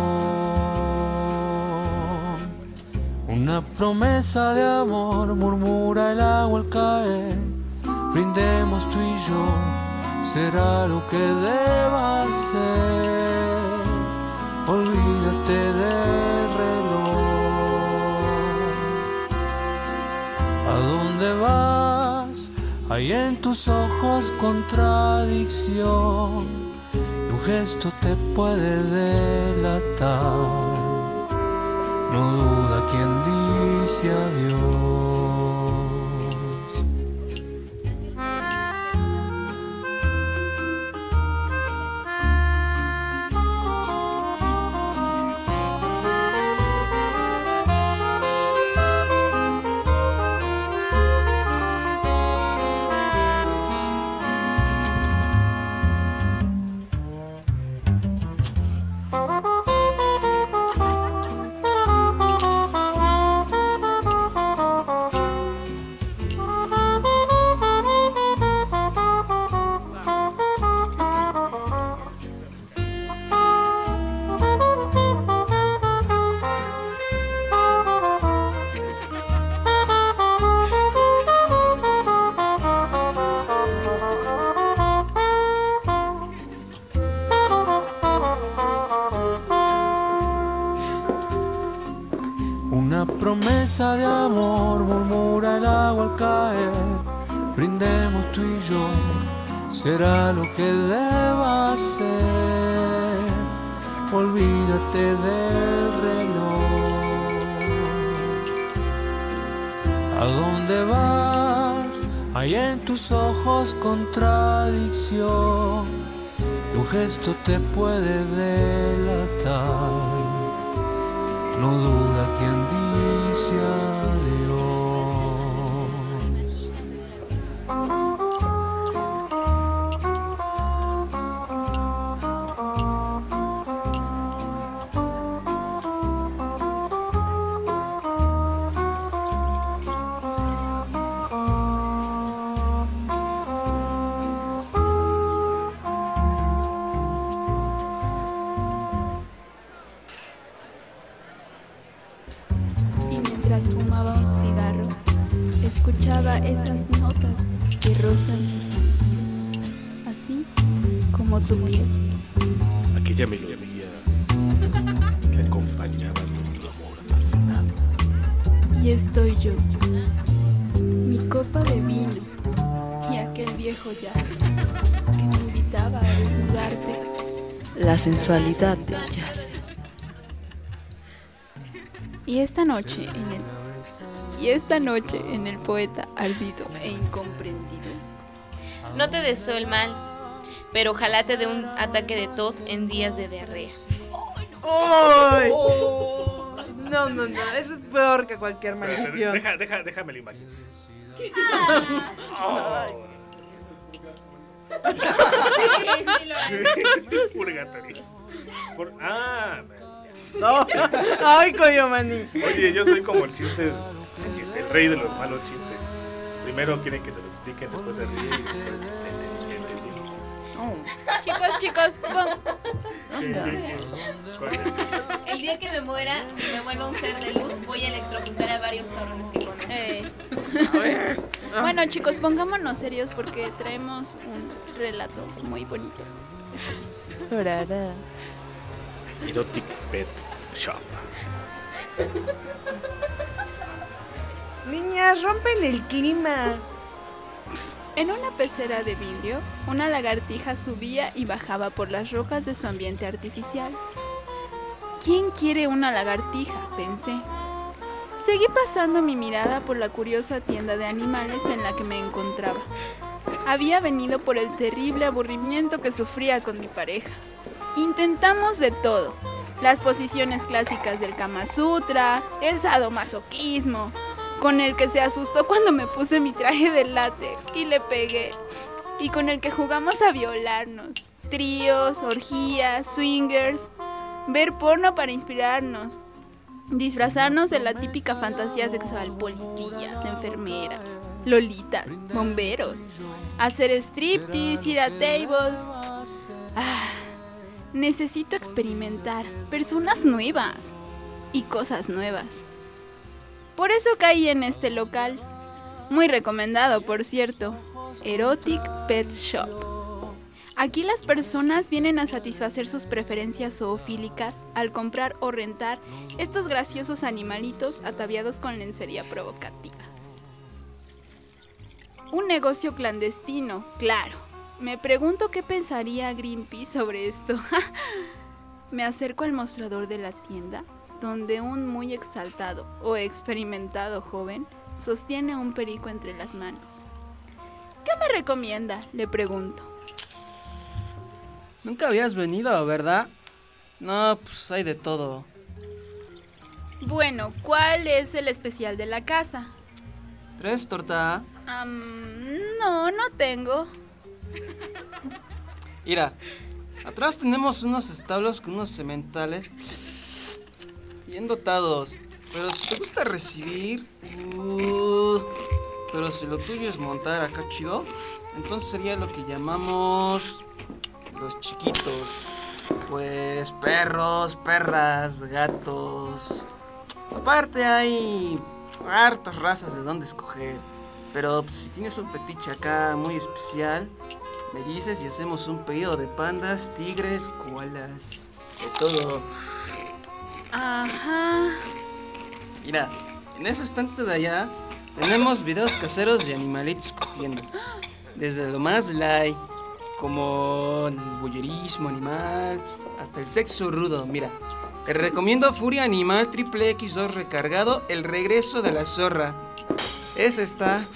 Una promesa de amor murmura el agua al caer. Brindemos tú y yo, será lo que deba ser. olvídate del reloj. ¿A dónde vas? Hay en tus ojos contradicción, y un gesto te puede delatar. No duda quien dice adiós. Promesa de amor, murmura el agua al caer. Brindemos tú y yo, será lo que deba ser. Olvídate del reloj. ¿A dónde vas? Hay en tus ojos contradicción, y un gesto te puede delatar. No duda quien dice adiós.
Mientras fumaba un cigarro, escuchaba esas notas que rozan mi sangre, así como tu piel.
Aquella melodía que acompañaba nuestro amor apasionado.
Y estoy yo, mi copa de vino y aquel viejo jazz que me invitaba a desnudarte.
La sensualidad del jazz.
Y esta noche en el y esta noche en el poeta ardido e incomprendido.
No te deseo el mal, pero ojalá te dé un ataque de tos en días de diarrea.
¡Ay! No, no, no, eso es peor que cualquier
Espérate,
maldición.
Deja, deja, déjame la imagen.
Ay.
Sí, sí lo es.
Purgatorio. Por, ah,
No. Ay, coño, maní.
Oye, yo soy como el chiste, el chiste, el rey de los malos chistes. Primero quieren que se lo expliquen, después se ríen y después le entendí, le entendí.
Chicos, chicos, pon-
¿Qué, qué, qué? ¿Cuál?
El día que me muera y me vuelva un ser de luz, voy a electrocutar a varios cabrones que conozco.
Eh. Bueno, chicos, pongámonos serios porque traemos un relato muy bonito.
Orará.
Erotic Pet Shop.
Niñas, rompen el clima.
En una pecera de vidrio, una lagartija subía y bajaba por las rocas de su ambiente artificial. ¿Quién quiere una lagartija?, pensé. Seguí pasando mi mirada por la curiosa tienda de animales en la que me encontraba. Había venido por el terrible aburrimiento que sufría con mi pareja. Intentamos de todo. Las posiciones clásicas del Kama Sutra, el sadomasoquismo, con el que se asustó cuando me puse mi traje de látex y le pegué, y con el que jugamos a violarnos, tríos, orgías, swingers, ver porno para inspirarnos, disfrazarnos de la típica fantasía sexual, policías, enfermeras, lolitas, bomberos, hacer striptease, ir a tables. Ah, necesito experimentar personas nuevas y cosas nuevas. Por eso caí en este local, muy recomendado por cierto, Erotic Pet Shop.
Aquí las personas vienen a satisfacer sus preferencias zoofílicas al comprar o rentar estos graciosos animalitos ataviados con lencería provocativa. Un negocio clandestino, claro. Me pregunto qué pensaría Greenpeace sobre esto. Me acerco al mostrador de la tienda, donde un muy exaltado o experimentado joven sostiene un perico entre las manos. ¿Qué me recomienda?, le pregunto.
Nunca habías venido, ¿verdad? No, pues hay de todo.
Bueno, ¿cuál es el especial de la casa?
¿Tres, torta?
Um, no, no tengo.
Mira, atrás tenemos unos establos con unos sementales bien dotados. Pero si te gusta recibir, uh, pero si lo tuyo es montar acá chido, entonces sería lo que llamamos los chiquitos. Pues perros, perras, gatos. Aparte hay hartas razas de dónde escoger. Pero pues, si tienes un fetiche acá muy especial, me dices y hacemos un pedido de pandas, tigres, koalas, de todo.
Ajá.
Mira, en ese estante de allá tenemos videos caseros de animalitos cogiendo. Desde lo más light, como el voyerismo animal, hasta el sexo rudo. Mira, te recomiendo Furia Animal Triple X dos recargado, el regreso de la zorra. Ese está.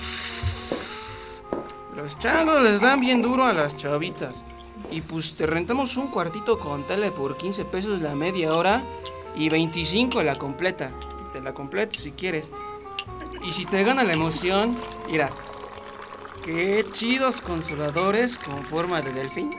Los changos les dan bien duro a las chavitas. Y pues te rentamos un cuartito con tele por quince pesos la media hora y veinticinco la completa. Y te la completo si quieres. Y si te gana la emoción, mira, qué chidos consoladores con forma de delfín.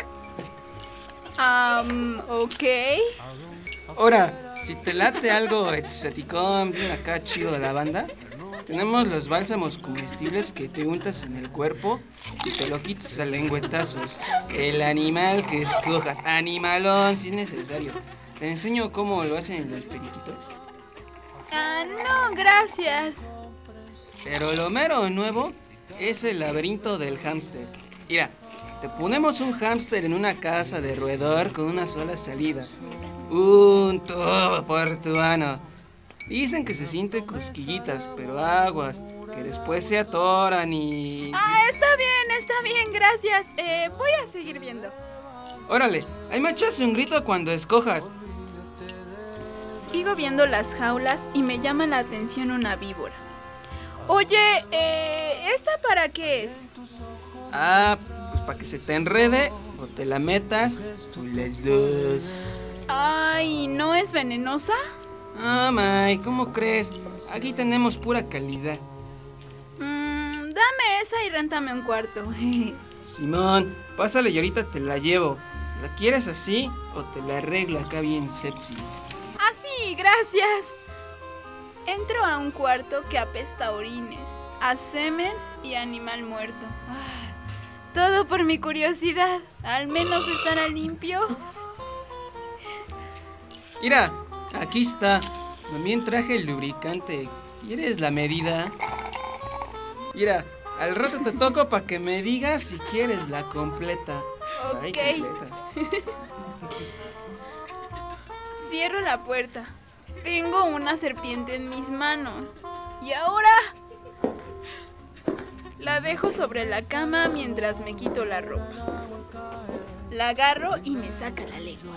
Um, ok.
Ahora, si te late algo exoticón, bien acá chido de la banda, tenemos los bálsamos comestibles que te untas en el cuerpo y te lo quitas a lengüetazos. El animal que escojas, animalón si es necesario. Te enseño cómo lo hacen los periquitos.
Ah, no, gracias.
Pero lo mero nuevo es el laberinto del hámster. Mira, te ponemos un hámster en una casa de roedor con una sola salida. Un tubo portuano. Dicen que se siente cosquillitas, pero aguas, que después se atoran y...
Ah, está bien, está bien, gracias. Eh, voy a seguir viendo.
Órale, ahí me echas un grito cuando escojas.
Sigo viendo las jaulas y me llama la atención una víbora. Oye, eh, ¿esta para qué es?
Ah, pues para que se te enrede o te la metas tú las dos.
Ay, ¿no es venenosa?
Ah, May, ¿cómo crees? Aquí tenemos pura calidad.
Mm, dame esa y réntame un cuarto.
Simón, pásale y ahorita te la llevo. ¿La quieres así o te la arreglo acá bien sepsi?
Así, gracias. Entro a un cuarto que apesta a orines, a semen y animal muerto. Ah, todo por mi curiosidad. Al menos estará limpio.
Mira, aquí está. También traje el lubricante. ¿Quieres la medida? Mira, al rato te toco para que me digas si quieres la completa.
Ok.
Ay, completa.
Cierro la puerta. Tengo una serpiente en mis manos. ¿Y ahora? La dejo sobre la cama mientras me quito la ropa. La agarro y me saca la lengua.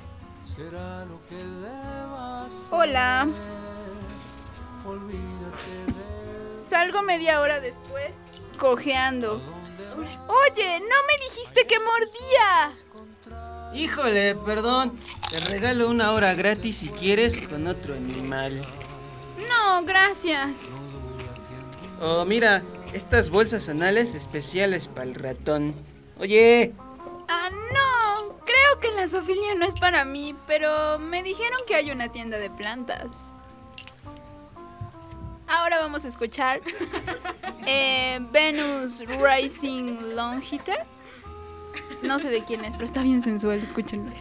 Hola. Salgo media hora después, cojeando. Oye, no me dijiste que mordía.
Híjole, perdón. Te regalo una hora gratis si quieres con otro animal.
No, gracias.
Oh, mira, estas bolsas anales especiales para el ratón. Oye.
Ah, no. Creo que la zoofilia no es para mí, pero me dijeron que hay una tienda de plantas. Ahora vamos a escuchar eh, Venus Rising Longhitter. No sé de quién es, pero está bien sensual, escúchenlo.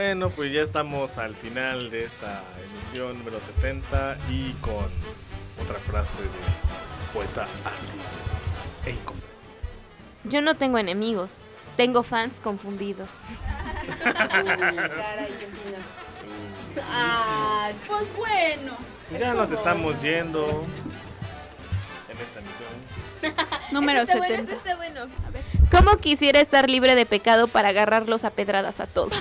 Bueno, pues ya estamos al final de esta emisión número setenta y con otra frase de poeta antiguo e incomprendido.
Yo no tengo enemigos, tengo fans confundidos.
Ah, pues bueno.
Ya nos estamos yendo en esta emisión.
Número
Este está bueno,
setenta.
este está bueno. A ver. ¿Cómo quisiera estar libre de pecado para agarrarlos a pedradas a todos?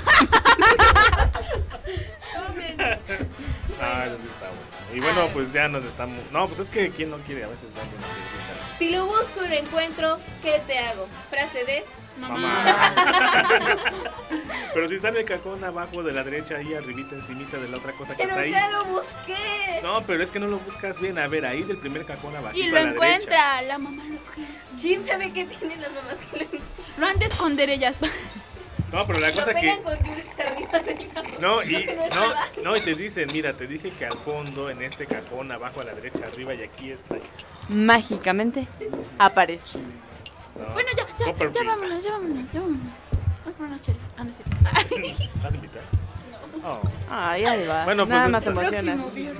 Ah, eso sí está bueno. Y bueno, pues ya nos estamos... No, pues es que ¿quién no quiere? A veces darle una pregunta.
Si lo busco y lo encuentro, ¿qué te hago? Frase de
Mamá. Pero si está en el cajón abajo de la derecha, ahí arribita, encimita de la otra cosa que
Pero
está ahí.
ya lo busqué.
No, pero es que no lo buscas bien. A ver, ahí del primer cajón abajo.
Y lo encuentra, la mamá lo
¿Quién sabe qué tienen las mamás que le...
Lo han de esconder ellas.
No, pero la
Lo
cosa que...
pegan con Durex arriba de la-
No, y,
No
no,
estaba.
no, y te dicen, mira, te dije que al fondo, en este cajón, abajo a la derecha, arriba, y aquí está.
Mágicamente aparece.
No.
Bueno, ya, ya, ya
Copperfield.
vámonos, ya vámonos, ya vámonos. Vamos por una chela. Ah, no es cierto.
¿Vas a invitar? No. Oh.
Ay, ahí va.
Bueno, pues
Nada más te
esta-
emocionas.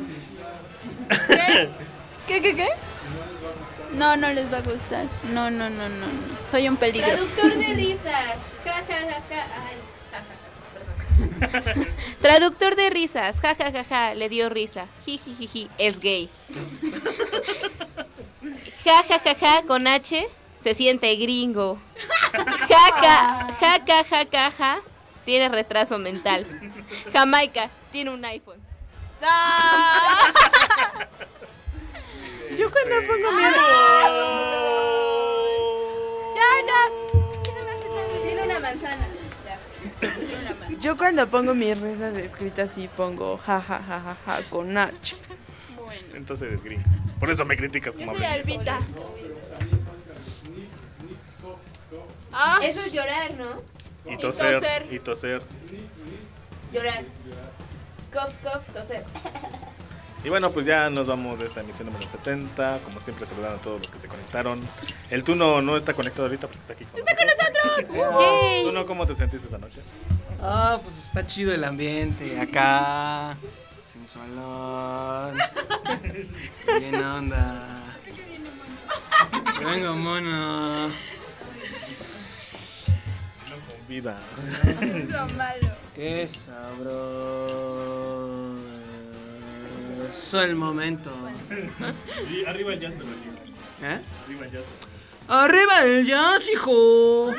¿Qué, qué, qué? No, no les va a gustar. No, no, no, no, no. Soy un peligro.
Traductor de risas. Ja, ja, ja, ja. Ay, ja, ja, ja, perdón. Traductor de risas. Ja, ja, ja, ja. Le dio risa. Jijijiji. Es gay. Ja, ja, ja, ja. Con H. Se siente gringo. Jaca. Jaca, jaca, ja. Tiene retraso mental. Jamaica. Tiene un iPhone.
Yo cuando pongo mi...
Ya, ya. ¿Qué se me hace tarde?
Tiene una manzana. Ya. Tiene una manzana.
Yo cuando pongo mis risas escritas así pongo ja ja ja ja ja con H.
Entonces eres gringo. Por eso me criticas como
Yo soy
hablas.
Albita.
Ah. Eso es llorar, ¿no?
Y
Y
toser,
toser.
y toser.
Llorar. Cough, cough, toser.
Y bueno, pues ya nos vamos de esta emisión número setenta. Como siempre, saludando a todos los que se conectaron. El Tuno no está conectado ahorita porque está aquí con
¡Está con nosotros!
nosotros. Tuno, ¿cómo te sentiste esa noche?
Ah, pues está chido el ambiente acá. Sensualón. Bien onda. Que venga mono.
No con vida.
Lo malo.
Qué sabroso el momento.
Y arriba el jazz, pero
¿Eh?
arriba el jazz.
¡Arriba el jazz, hijo!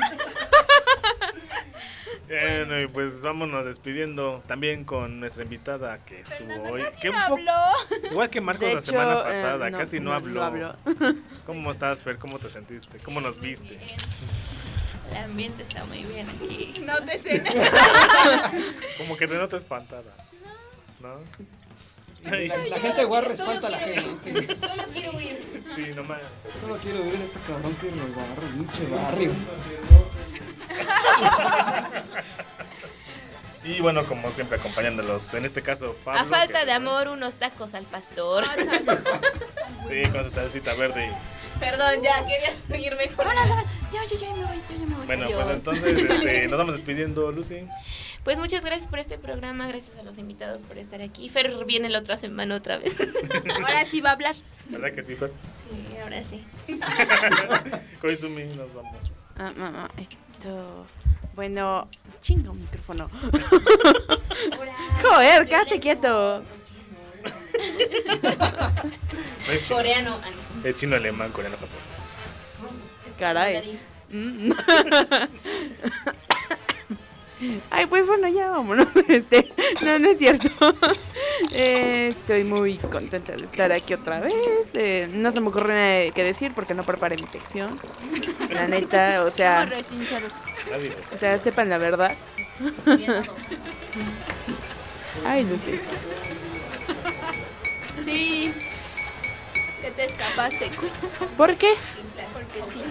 Bueno, y pues vámonos despidiendo también con nuestra invitada que estuvo hoy. Que
No
un po-
habló.
Igual que Marcos
De
la
hecho,
semana
eh,
pasada,
no,
casi no,
no,
habló.
no habló.
¿Cómo estás, Fer? ¿Cómo te sentiste? ¿Cómo nos viste?
El ambiente está muy bien aquí.
No te sé.
Como que te noto espantada. ¿No?
La, la gente guarra
Solo
espanta a la
quiero
gente.
ir. Solo quiero huir.
Sí, nomás.
Solo quiero ver a este cabrón que nos barra, pinche barrio.
Y bueno, como siempre, acompañándolos. En este caso, Pablo.
A falta
que-
de amor, unos tacos al pastor.
Sí, con su salsita verde.
Perdón, ya, quería seguir mejor.
Vámonos, vámonos. Yo, yo, yo me voy, yo ya me voy.
Bueno,
Adiós.
pues entonces este, nos vamos despidiendo, Lucy.
Pues muchas gracias por este programa, gracias a los invitados por estar aquí. Fer viene la otra semana otra vez.
Ahora sí va a hablar.
¿Verdad que sí, Fer?
Sí, ahora sí.
Koizumi, nos vamos.
Ah, mamá, esto... Bueno, chinga un micrófono. Joder, quédate quieto.
No es chino,
Coreano. ah, no.
es chino, alemán, coreano, japonés.
Caray. Mm. Ay, pues bueno, ya vámonos. Este, no, no es cierto. Eh, estoy muy contenta de estar aquí otra vez. Eh, no se me ocurre nada que decir porque no preparé mi sección. La neta, o sea,
Somos re sinceros.
Adiós.
o sea, sepan la verdad. Ay, no sé.
Sí. Que te escapaste, cuy.
¿Por qué?
Porque sí.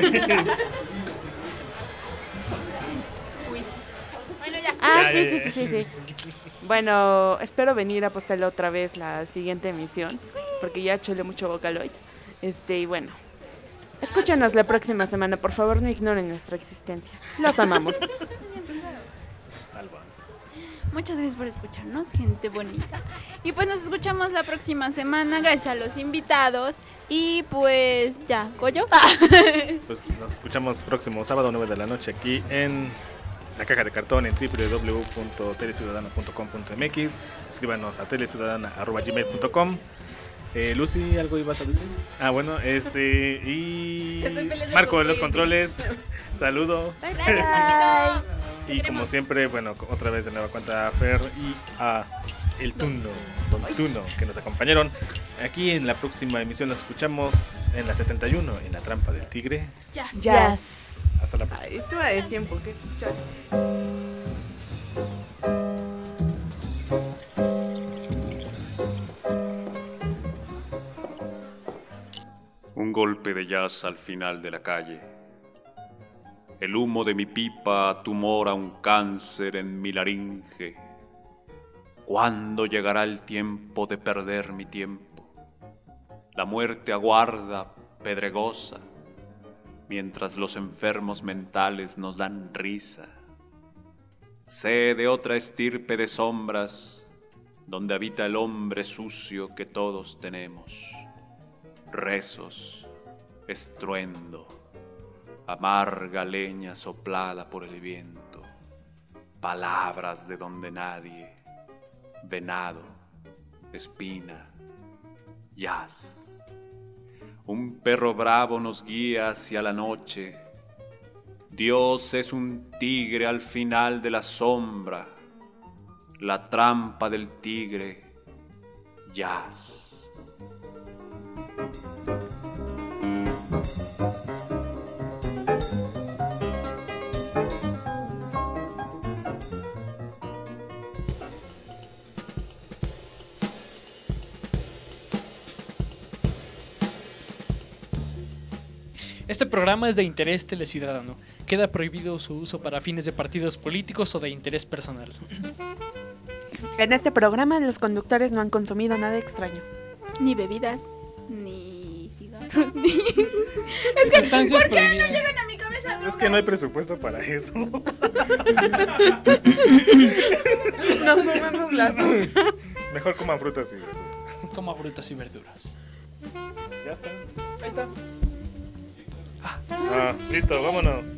Uy. Bueno, ya.
Ah,
Ya,
sí,
ya,
sí,
ya.
sí, sí, sí. Bueno, espero venir a apostarle otra vez la siguiente emisión, porque ya chole mucho Vocaloid. Este, y bueno, escúchanos la próxima semana, por favor, no ignoren nuestra existencia. Los amamos.
Alba.
Muchas gracias por escucharnos, gente bonita. Y pues nos escuchamos la próxima semana, gracias a los invitados. Y pues ya, ¿Goyo?
Pues nos escuchamos próximo sábado nueve de la noche aquí en La Caja de Cartón en doble u doble u doble u punto teleciudadana punto com punto m x. Escríbanos a teleciudadana arroba gmail punto com. Eh, Lucy, ¿algo ibas a decir? Ah, bueno, este y Marco de los controles. Saludos. Y como siempre, bueno, otra vez de nueva cuenta a Fer y a El Tuno, Don Tuno, que nos acompañaron. Aquí en la próxima emisión nos escuchamos en la setenta y uno, en La Trampa del Tigre.
Jazz. Jazz.
Hasta la próxima.
Ay, estuvo de tiempo que escuchar.
Un golpe de jazz al final de la calle. El humo de mi pipa tumora un cáncer en mi laringe. ¿Cuándo llegará el tiempo de perder mi tiempo? La muerte aguarda, pedregosa, mientras los enfermos mentales nos dan risa. Sé de otra estirpe de sombras, donde habita el hombre sucio que todos tenemos. Rezos, estruendo, amarga leña soplada por el viento, palabras de donde nadie, venado, espina, jazz. Un perro bravo nos guía hacia la noche. Dios es un tigre al final de la sombra, la trampa del tigre, jazz.
Este programa es de interés teleciudadano. Queda prohibido su uso para fines de partidos políticos o de interés personal.
En este programa los conductores no han consumido nada extraño.
Ni bebidas, ni cigarros, ni...
Es que, ¿por
qué
prohibidas?
no llegan a mi cabeza?
Es que no hay presupuesto para eso.
Nos fumamos las
Mejor coman frutas y verduras.
Coma frutas y verduras.
Ya está.
Ahí está.
Ah, listo, vámonos.